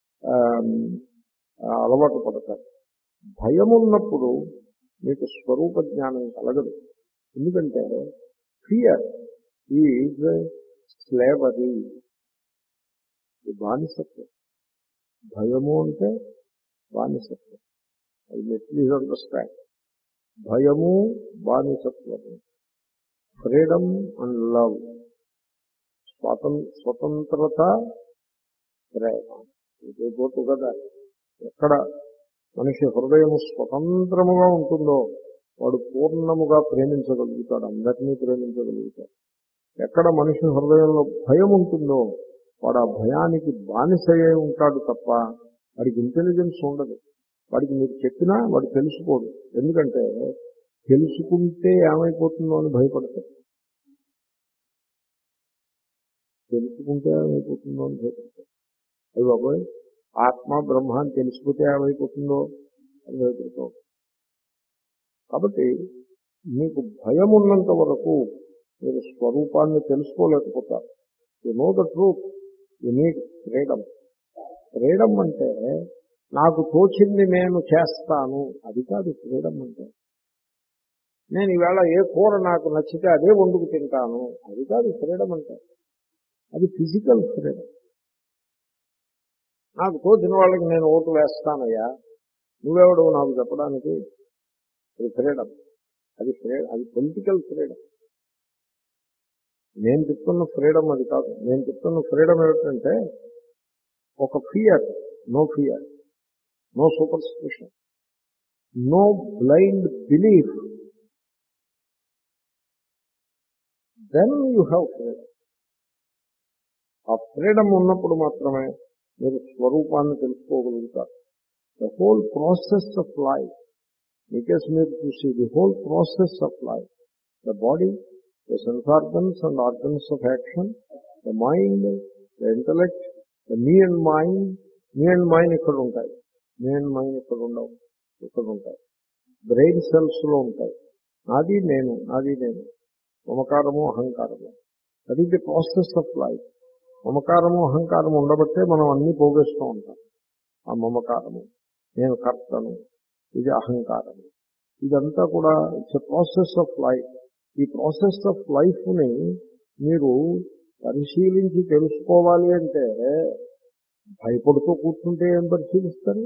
అలవాటు పడతారు. భయం ఉన్నప్పుడు మీకు స్వరూప జ్ఞానం కలగదు. ఎందుకంటే ఫియర్ ఈజ్ స్లేవరీ, బానిసత్వం. భయము అంటే బానిసత్వం. అది ప్లీజ్ అండర్స్టాండ్. భయము బానిసత్వము. ఫ్రీడమ్ అండ్ లవ్, స్వాతం స్వతంత్రత, ప్రేమ, ఇదే పోతు కదా. ఎక్కడ మనిషి హృదయము స్వతంత్రముగా ఉంటుందో వాడు పూర్ణముగా ప్రేమించగలుగుతాడు, అందరినీ ప్రేమించగలుగుతాడు. ఎక్కడ మనిషి హృదయంలో భయం ఉంటుందో వాడు ఆ భయానికి బానిసయ్యే ఉంటాడు తప్ప వాడికి ఇంటెలిజెన్స్ ఉండదు. వాడికి మీరు చెప్పినా వాడు తెలుసుకోడు. ఎందుకంటే తెలుసుకుంటే ఏమైపోతుందో అని భయపడతాడు. తెలుసుకుంటే ఏమైపోతుందో అని భయపడతాడు. అవి బాబోయ్, ఆత్మ బ్రహ్మ అని తెలిసిపోతే ఏమైపోతుందో అని భయపడతాం. కాబట్టి మీకు భయం ఉన్నంత వరకు మీరు స్వరూపాన్ని తెలుసుకోలేకపోతారు. You know the truth, you need freedom. Freedom అంటే నాకు తోచింది నేను చేస్తాను, అది కాదు ఫ్రీడమ్ అంటే. నేను ఈవేళ ఏ కూర నాకు నచ్చితే అదే వండుకు తింటాను, అది కాదు ఫ్రీడమ్ అంటే. అది ఫిజికల్ ఫ్రీడమ్. నాకు తోచిన వాళ్ళకి నేను ఓటు వేస్తానయ్యా, నువ్వెవడు నాకు చెప్పడానికి, అది ఫ్రీడమ్. అది ఫ్రీడమ్, అది పొలిటికల్ ఫ్రీడమ్. నేను చెప్తున్న ఫ్రీడమ్ అది కాదు. నేను చెప్తున్న ఫ్రీడమ్ ఏమిటంటే ఒక fear, no fear, no superstition, no blind belief, then you have freedom. ఆ ఫ్రీడమ్ ఉన్నప్పుడు మాత్రమే మీరు స్వరూపాన్ని తెలుసుకోగలుగుతారు. The whole process of life, మీకేసి మీరు చూసి the whole process of life, the body, the sense organs and organs of action, the mind, the intellect, the me and mind. Me and mind ఇక్కడ ఉంటాయి, మీ అండ్ మైండ్ ఇక్కడ ఉండవు. ఇక్కడ ఉంటాయి. బ్రెయిన్ సెల్స్ లో ఉంటాయి. నాది నేను, నాది నేను, మమకారము అహంకారము. That is the process of life. మమకారము అహంకారము ఉండబట్టే మనం అన్ని పోగేస్తూ ఉంటాం. ఆ మమకారము, నేను కర్తను, ఇది అహంకారము, ఇదంతా కూడా it's a process of life. ఈ ప్రాసెస్ ఆఫ్ లైఫ్ ని మీరు పరిశీలించి తెలుసుకోవాలి అంటే భయపడుతూ కూర్చుంటే ఏం పరిశీలిస్తారు?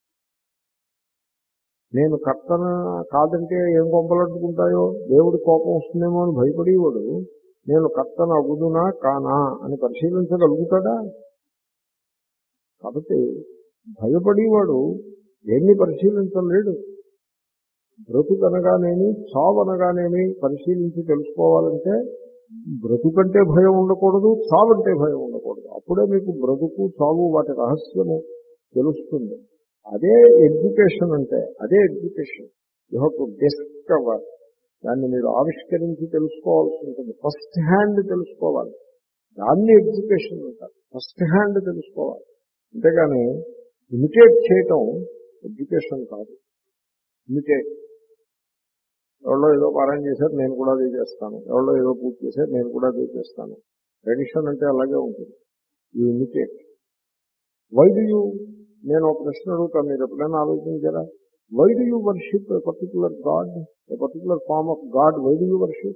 నేను కర్తన కాదంటే ఏం కొంపలట్టుకుంటాయో, దేవుడి కోపం వస్తుందేమో అని భయపడేవాడు నేను కర్తన అగుదునా కానా అని పరిశీలించగలుగుతాడా? కాబట్టి భయపడేవాడు దేన్ని పరిశీలించలేడు. బ్రతుకనగానేమి చావనగానేమి పరిశీలించి తెలుసుకోవాలంటే బ్రతుకంటే భయం ఉండకూడదు, చావంటే భయం ఉండకూడదు. అప్పుడే మీకు బ్రతుకు చావు వాటి రహస్యము తెలుస్తుంది. అదే ఎడ్యుకేషన్ అంటే, అదే education. You have to discover. దాన్ని మీరు ఆవిష్కరించి తెలుసుకోవాల్సి ఉంటుంది. ఫస్ట్ హ్యాండ్ తెలుసుకోవాలి. దాన్ని ఎడ్యుకేషన్ అంటారు. ఫస్ట్ హ్యాండ్ తెలుసుకోవాలి. అంతేగాని ఇమిటేట్ చేయటం ఎడ్యుకేషన్ కాదు. ఇమిటేట్, ఎవరో ఏదో పారాయణ చేశారు నేను కూడా అదే చేస్తాను, ఎవరో ఏదో పూజ చేశారు నేను కూడా అదే చేస్తాను. ట్రెడిషన్ అంటే అలాగే ఉంటుంది. You imitate. Why do you, నేను ఒక ప్రశ్న అడుగుతాను, మీరు ఎప్పుడైనా ఆలోచించారా? Why do you worship a particular god, a particular form of god? Why do you worship?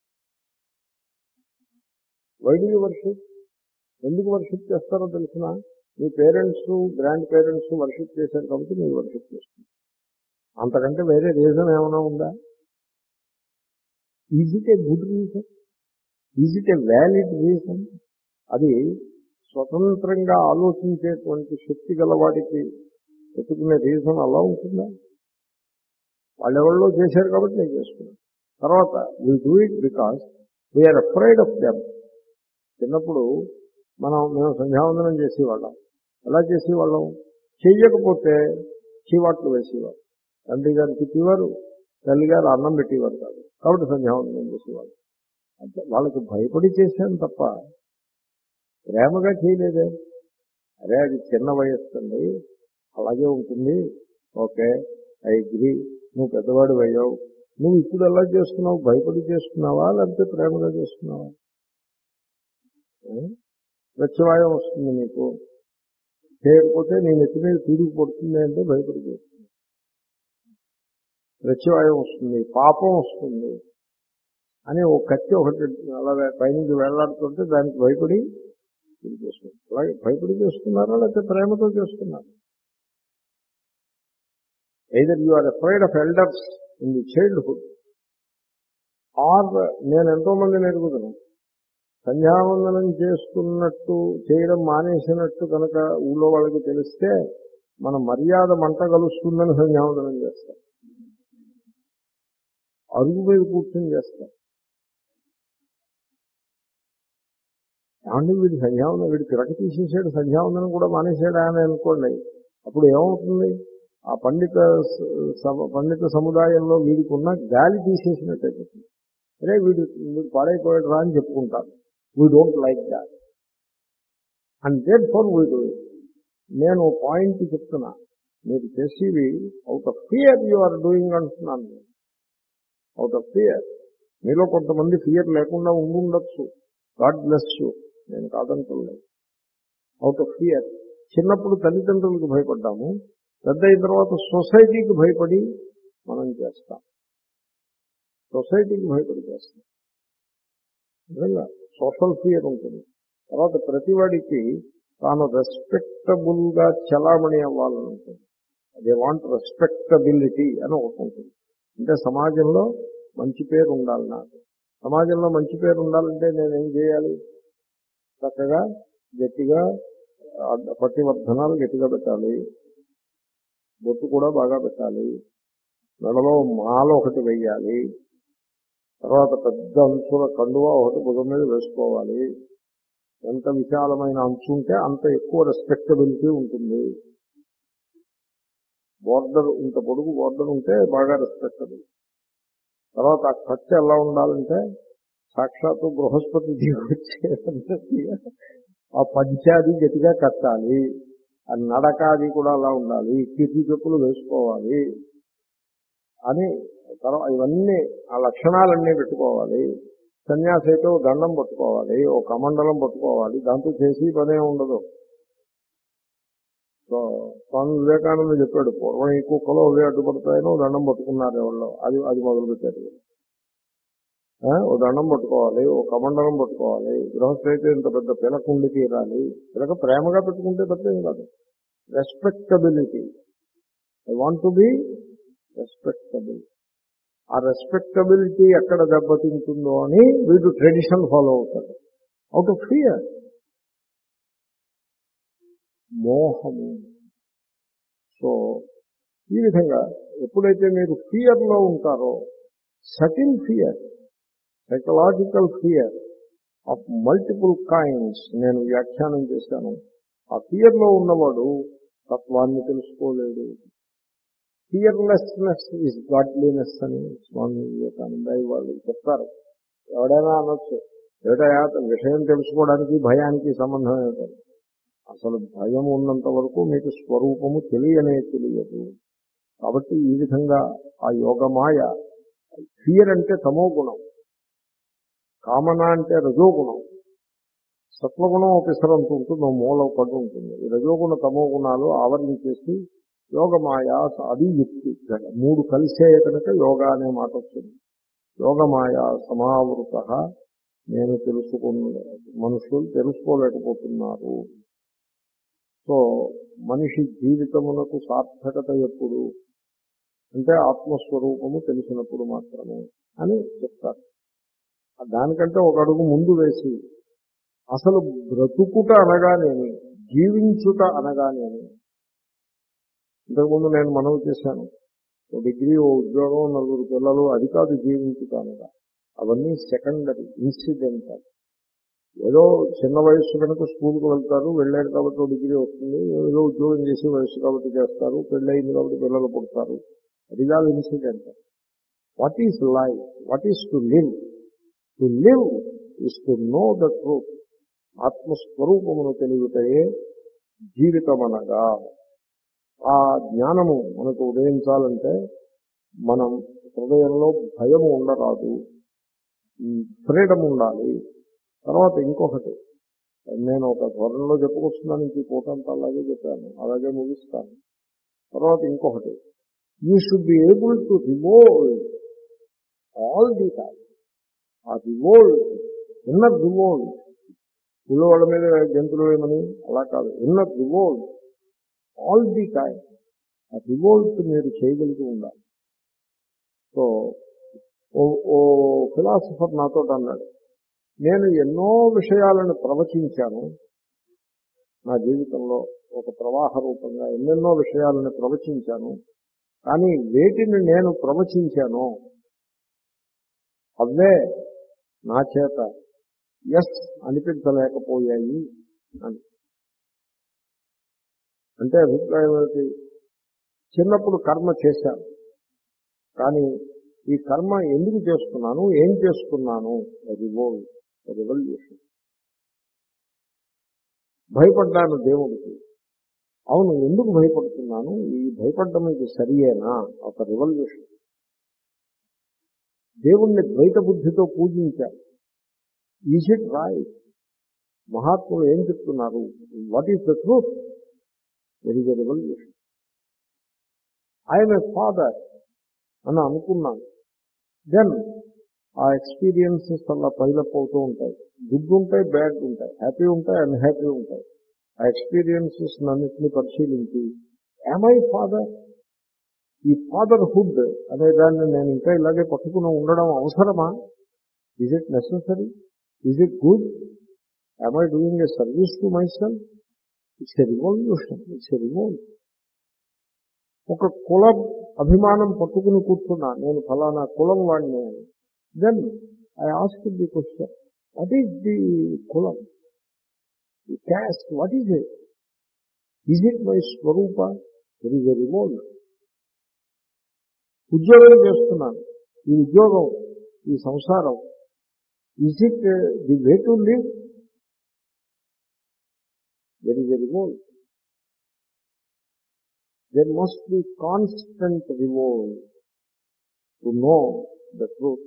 Why do you worship? ఎందుకు వర్షిప్ చేస్తారో తెలిసిన? మీ పేరెంట్స్, గ్రాండ్ పేరెంట్స్ వర్షిప్ చేశారు కాబట్టి మీరు వర్షిప్ చేస్తున్నారు. అంతకంటే వేరే రీజన్ ఏమైనా ఉందా? Is it a good reason? Is it a valid reason? అది స్వతంత్రంగా ఆలోచించేటువంటి శక్తి గలవాడికి పెట్టుకునే రీజన్ అలా ఉంటుందా? వాళ్ళెవరిలో చేశారు కాబట్టి నేను చేసుకున్నాను. తర్వాత we do it because we're afraid of them. చిన్నప్పుడు మనం మేము సంధ్యావందనం చేసేవాళ్ళం. ఎలా చేసేవాళ్ళం? చెయ్యకపోతే చీవాట్లు వేసేవారు. తండ్రి గారు తిట్టేవారు, తల్లి గారు అన్నం పెట్టేవారు కాదు. కాబట్టి సంధ్యావందనం చేసేవాళ్ళు. అంటే వాళ్ళకి భయపడి చేశాను తప్ప ప్రేమగా చేయలేదే. అరే అది చిన్న వయస్సు అండి, అలాగే ఉంటుంది, ఓకే ఐ అగ్రీ, నువ్వు పెద్దవాడు అయ్యావు, నువ్వు ఇప్పుడు ఎలా చేస్తున్నావు? భయపడి చేస్తున్నావా లేకపోతే ప్రేమగా చేస్తున్నావా? ప్రత్యవాయం వస్తుంది నీకు, చేయకపోతే నేను ఎత్తి మీద తిరిగి పడుతుంది అంటే భయపడి చేస్తుంది. ప్రత్యవాయం వస్తుంది, పాపం వస్తుంది అని ఒక కత్తి ఒకటి అలా పైనుంచి వేళ్లాడుతుంటే దానికి భయపడి ఇది చేస్తున్నారు. అలాగే భయపడి చేస్తున్నారా లేకపోతే ప్రేమతో చేస్తున్నారు? Either you are afraid of elders in the childhood or, నేను ఎంతో మందిని ఎరుగుతున్నాను సంధ్యావందనం చేస్తున్నట్టు చేయడం మానేసినట్టు కనుక ఊళ్ళో వాళ్ళకి తెలిస్తే మన మర్యాద మంట కలుస్తుందని సంధ్యావందనం చేస్తారు. అరుగు మీద కూర్చొని చేస్తారు. ఏమంటే వీడు సంధ్యావందనం, వీడు తిరగ తీసేసాడు, సంధ్యావందనం కూడా మానేశాడా అని అనుకోండి. అప్పుడు ఏమవుతుంది? ఆ పండిత పండిత సముదాయంలో వీడికి ఉన్న గాలి తీసేసినట్టయితే, అరే వీడు వీడు పాడైపోయాడు రా అని చెప్పుకుంటారు. We don't like that and therefore we do it. నేను పాయింట్ చెప్తున్నా, మీరు చేసేవి out of fear you are doing అంటున్నాను. నేను అవుట్ ఆఫ్ ఫియర్. మీలో కొంతమంది ఫియర్ లేకుండా ఉండుండొచ్చు, గాడ్ బ్లెస్ యూ, నేను కాదంటున్నాను. Out of fear. చిన్నప్పుడు తల్లిదండ్రులకు భయపడ్డాము, పెద్ద అయిన తర్వాత సొసైటీకి భయపడి మనం చేస్తాం. సొసైటీకి భయపడి చేస్తాం. నిజంగా సోషల్ ఫియర్ ఉంటుంది. తర్వాత ప్రతివాడికి తాను రెస్పెక్టబుల్ గా చలామణి అవ్వాలని ఉంటుంది. దే వాంట్ రెస్పెక్టబిలిటీ అని ఒకటి ఉంటుంది. అంటే సమాజంలో మంచి పేరు ఉండాలి. నాకు సమాజంలో మంచి పేరు ఉండాలంటే నేనేం చేయాలి? చక్కగా గట్టిగా పట్టివర్ధనాలు గట్టిగా పెట్టాలి, బొట్టు కూడా బాగా పెట్టాలి, మెడలో మాల ఒకటి వెయ్యాలి, తర్వాత పెద్ద అంచుల కండువా ఒకటి భుజం మీద వేసుకోవాలి. ఎంత విశాలమైన అంచు ఉంటే అంత ఎక్కువ రెస్పెక్టబిలిటీ ఉంటుంది. బోర్డర్ ఇంత పొడుగు బోర్డర్ ఉంటే బాగా రెస్పెక్టబుల్. తర్వాత ఆ ఖర్చు ఎలా ఉండాలంటే సాక్షాత్తు బృహస్పతి దిగొచ్చే ఆ పంచాది గట్టిగా కట్టాలి. ఆ నడక అది కూడా అలా ఉండాలి, కిటి చెప్పులు వేసుకోవాలి అని తర్వాత ఇవన్నీ ఆ లక్షణాలన్నీ పెట్టుకోవాలి. సన్యాసి అయితే ఓ దండం పట్టుకోవాలి, ఓ కమండలం పట్టుకోవాలి, దాంతో చేసి పనే ఉండదు. సో స్వామి వివేకానంద చెప్పాడు, పూర్వం ఈ కుక్కలో అవే అడ్డుపడతాయనో దండం పట్టుకున్నారు ఎవరో, అది అది మొదలుపెట్టారు. ఓ దండం పట్టుకోవాలి, ఓ కమండలం పట్టుకోవాలి. గృహస్థ అయితే ఇంత పెద్ద పిలకుండి తీరాలి. పిలక ప్రేమగా పెట్టుకుంటే తప్పేం కాదు. Respectability, I want to be respectable. ఆ రెస్పెక్టబిలిటీ ఎక్కడ దెబ్బతింటుందో అని వీడు ట్రెడిషన్ ఫాలో అవుతాడు. అవుట్ ఆఫ్ ఫియర్, మోహము. సో ఈ విధంగా ఎప్పుడైతే మీరు ఫియర్లో ఉంటారో, subtle fear, psychological fear of multiple kinds నేను వ్యాఖ్యానం చేశాను. ఆ ఫియర్లో ఉన్నవాడు తత్వాన్ని తెలుసుకోలేడు. ఫియర్లెస్నెస్ ఈజ్ గాడ్లీనెస్ అని స్వామి వివేకానంద వాళ్ళు చెప్తారు. ఎవడైనా అనొచ్చు, ఏటయా విషయం తెలుసుకోవడానికి భయానికి సంబంధం ఏమిటో. అసలు భయం ఉన్నంత వరకు మీకు స్వరూపము తెలియనే తెలియదు. కాబట్టి ఈ విధంగా ఆ యోగమాయ, ఫియర్ అంటే తమో గుణం, కామన అంటే రజోగుణం, సత్వగుణం ఒకసారంత ఉంటుంది, ఓ మూల పడి ఉంటుంది. ఈ రజోగుణ తమో గుణాలు ఆవరించేసి యోగమాయ, అది యుక్తి, మూడు కలిసే కనుక యోగా అనే మాట వచ్చింది. యోగమాయ సమావృత, నేను తెలుసుకున్న మనుషులు తెలుసుకోలేకపోతున్నారు. సో మనిషి జీవితమునకు సార్థకత ఎప్పుడు అంటే ఆత్మస్వరూపము తెలిసినప్పుడు మాత్రమే అని చెప్తారు. దానికంటే ఒక అడుగు ముందు వేసి అసలు బ్రతుకుట అనగానేమి, జీవించుట అనగానేమి. ఇంతకుముందు నేను మనవి చేశాను, ఓ డిగ్రీ, ఓ ఉద్యోగం, నలుగురు పిల్లలు, అది కాదు జీవించుట అనగా. అవన్నీ సెకండరీ, ఇన్సిడెంటల్. ఏదో చిన్న వయస్సు కనుక స్కూల్కి వెళ్తారు, వెళ్ళారు కాబట్టి ఒక డిగ్రీ వస్తుంది, ఏదో ఉద్యోగం చేసే వయస్సు కాబట్టి చేస్తారు, పెళ్ళయింది కాబట్టి పిల్లలు పుడతారు, అది కాదు incidental. What is life? What is to live? To live is to know the truth. ఆత్మస్వరూపమును తెలియటయే జీవితం అనగా. ఆ జ్ఞానము మనకు ఉదయించాలంటే మనం హృదయంలో భయము ఉండరాదు, ఫ్రీడమ్ ఉండాలి. తర్వాత ఇంకొకటి, నేను ఒక ధోరణిలో చెప్పుకొస్తున్నాను, ఇంక పూటంతా అలాగే చెప్పాను, అలాగే ముగిస్తాను. తర్వాత ఇంకొకటి, you should be able to revolve all the time. ఆ రివోల్వ్, ఇన్నర్ రివోల్వ్, ఊళ్ళో వాళ్ళ మీద జంతువులు ఏమని అలా కాదు, inner revolve all the time. ఆ రివోల్ట్ మీరు చేయగలిగి ఉండాలి. సో ఓ ఫిలాసఫర్ నాతో అన్నాడు, నేను ఎన్నో విషయాలను ప్రవచించాను నా జీవితంలో, ఒక ప్రవాహ రూపంగా ఎన్నెన్నో విషయాలను ప్రవచించాను, కానీ వేటిని నేను ప్రవచించానో అవే నా చేత ఎస్ అనిపించలేకపోయాయి అని. అంటే అభిప్రాయం ఏమిటి? చిన్నప్పుడు కర్మ చేశాను, కానీ ఈ కర్మ ఎందుకు చేస్తున్నాను, ఏం చేస్తున్నాను, రివోల్వ్, రివల్యూషన్. భయపడ్డాను దేవుడికి, అవును ఎందుకు భయపడుతున్నాను, ఈ భయపడడం ఇది సరియేనా, ఒక రివల్యూషన్. దేవుణ్ణి ద్వైత బుద్ధితో పూజించాలి, ఈజ్ ఇట్ రైట్? మహాత్ములు ఏం చెప్తున్నారు, what is the truth? There is a revolution. I'm a father అని అనుకున్నాను. దెన్ ఆ ఎక్స్పీరియన్సెస్ అలా పైలప్ అవుతూ ఉంటాయి, గుడ్ ఉంటాయి, బ్యాడ్ ఉంటాయి, హ్యాపీ ఉంటాయి, అన్హ్యాపీ ఉంటాయి. ఆ ఎక్స్పీరియన్సెస్ అన్నింటినీ పరిశీలించి యామ్ ఐ ఫాదర్, ఈ ఫాదర్హుడ్ అనే దాన్ని నేను ఇంకా ఇలాగే పట్టుకుని ఉండడం అవసరమా? Is it necessary? Is it good? Am I doing a service to myself? It's a revolution, it's a revolt. ఒక కులం అభిమానం పట్టుకుని కూర్చున్నా, నేను ఫలానా కులం వాడిని అని. Then I ask the question, what is the కులం, the caste, what is it? Is it my స్వరూప? There is a revolt. ఉద్యోగం చేస్తున్నాను, ఈ ఉద్యోగం, ఈ సంసారం, is it the way to live? There is a revolt. there must be constant revolt to know the truth.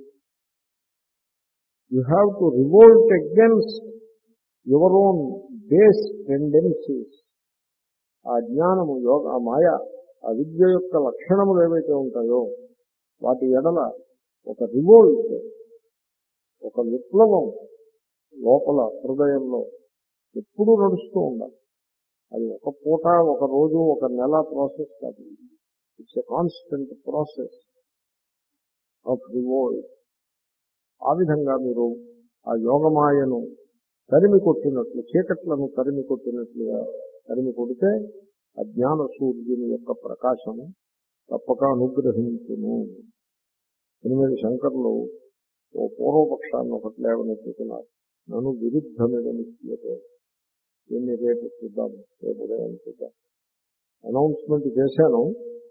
You have to revolt against your own base tendencies. ఆ జ్ఞానము యోగ ఆ మాయ ఆ విద్య యొక్క లక్షణములు ఏవైతే ఉంటాయో వాటి ఎడల ఒక రివోల్ట్, ఒక విప్లవం లోపల హృదయంలో ఎప్పుడూ నడుస్తూ ఉండాలి. అది ఒక పూట, ఒక రోజు, ఒక నెల ప్రాసెస్ కాదు. It's a constant process of revolt. ఆ విధంగా మీరు ఆ యోగమాయను తరిమి కొట్టినట్లు, చీకట్లను తరిమి కొట్టినట్లుగా తరిమి కొడితే అజ్ఞాన సూర్యుని యొక్క ప్రకాశము తప్పక అనుగ్రహించును. ఎనిమిది శంకర్లు ఓ పూర్వపక్షాన్ని ఒకటి లేవనెత్తుతున్నారు. నన్ను విరుద్ధమిదమిత్యతే. దీన్ని రేపు చూద్దాము, రేపు ఉదయం చూద్దాం. అనౌన్స్మెంట్ చేశాను.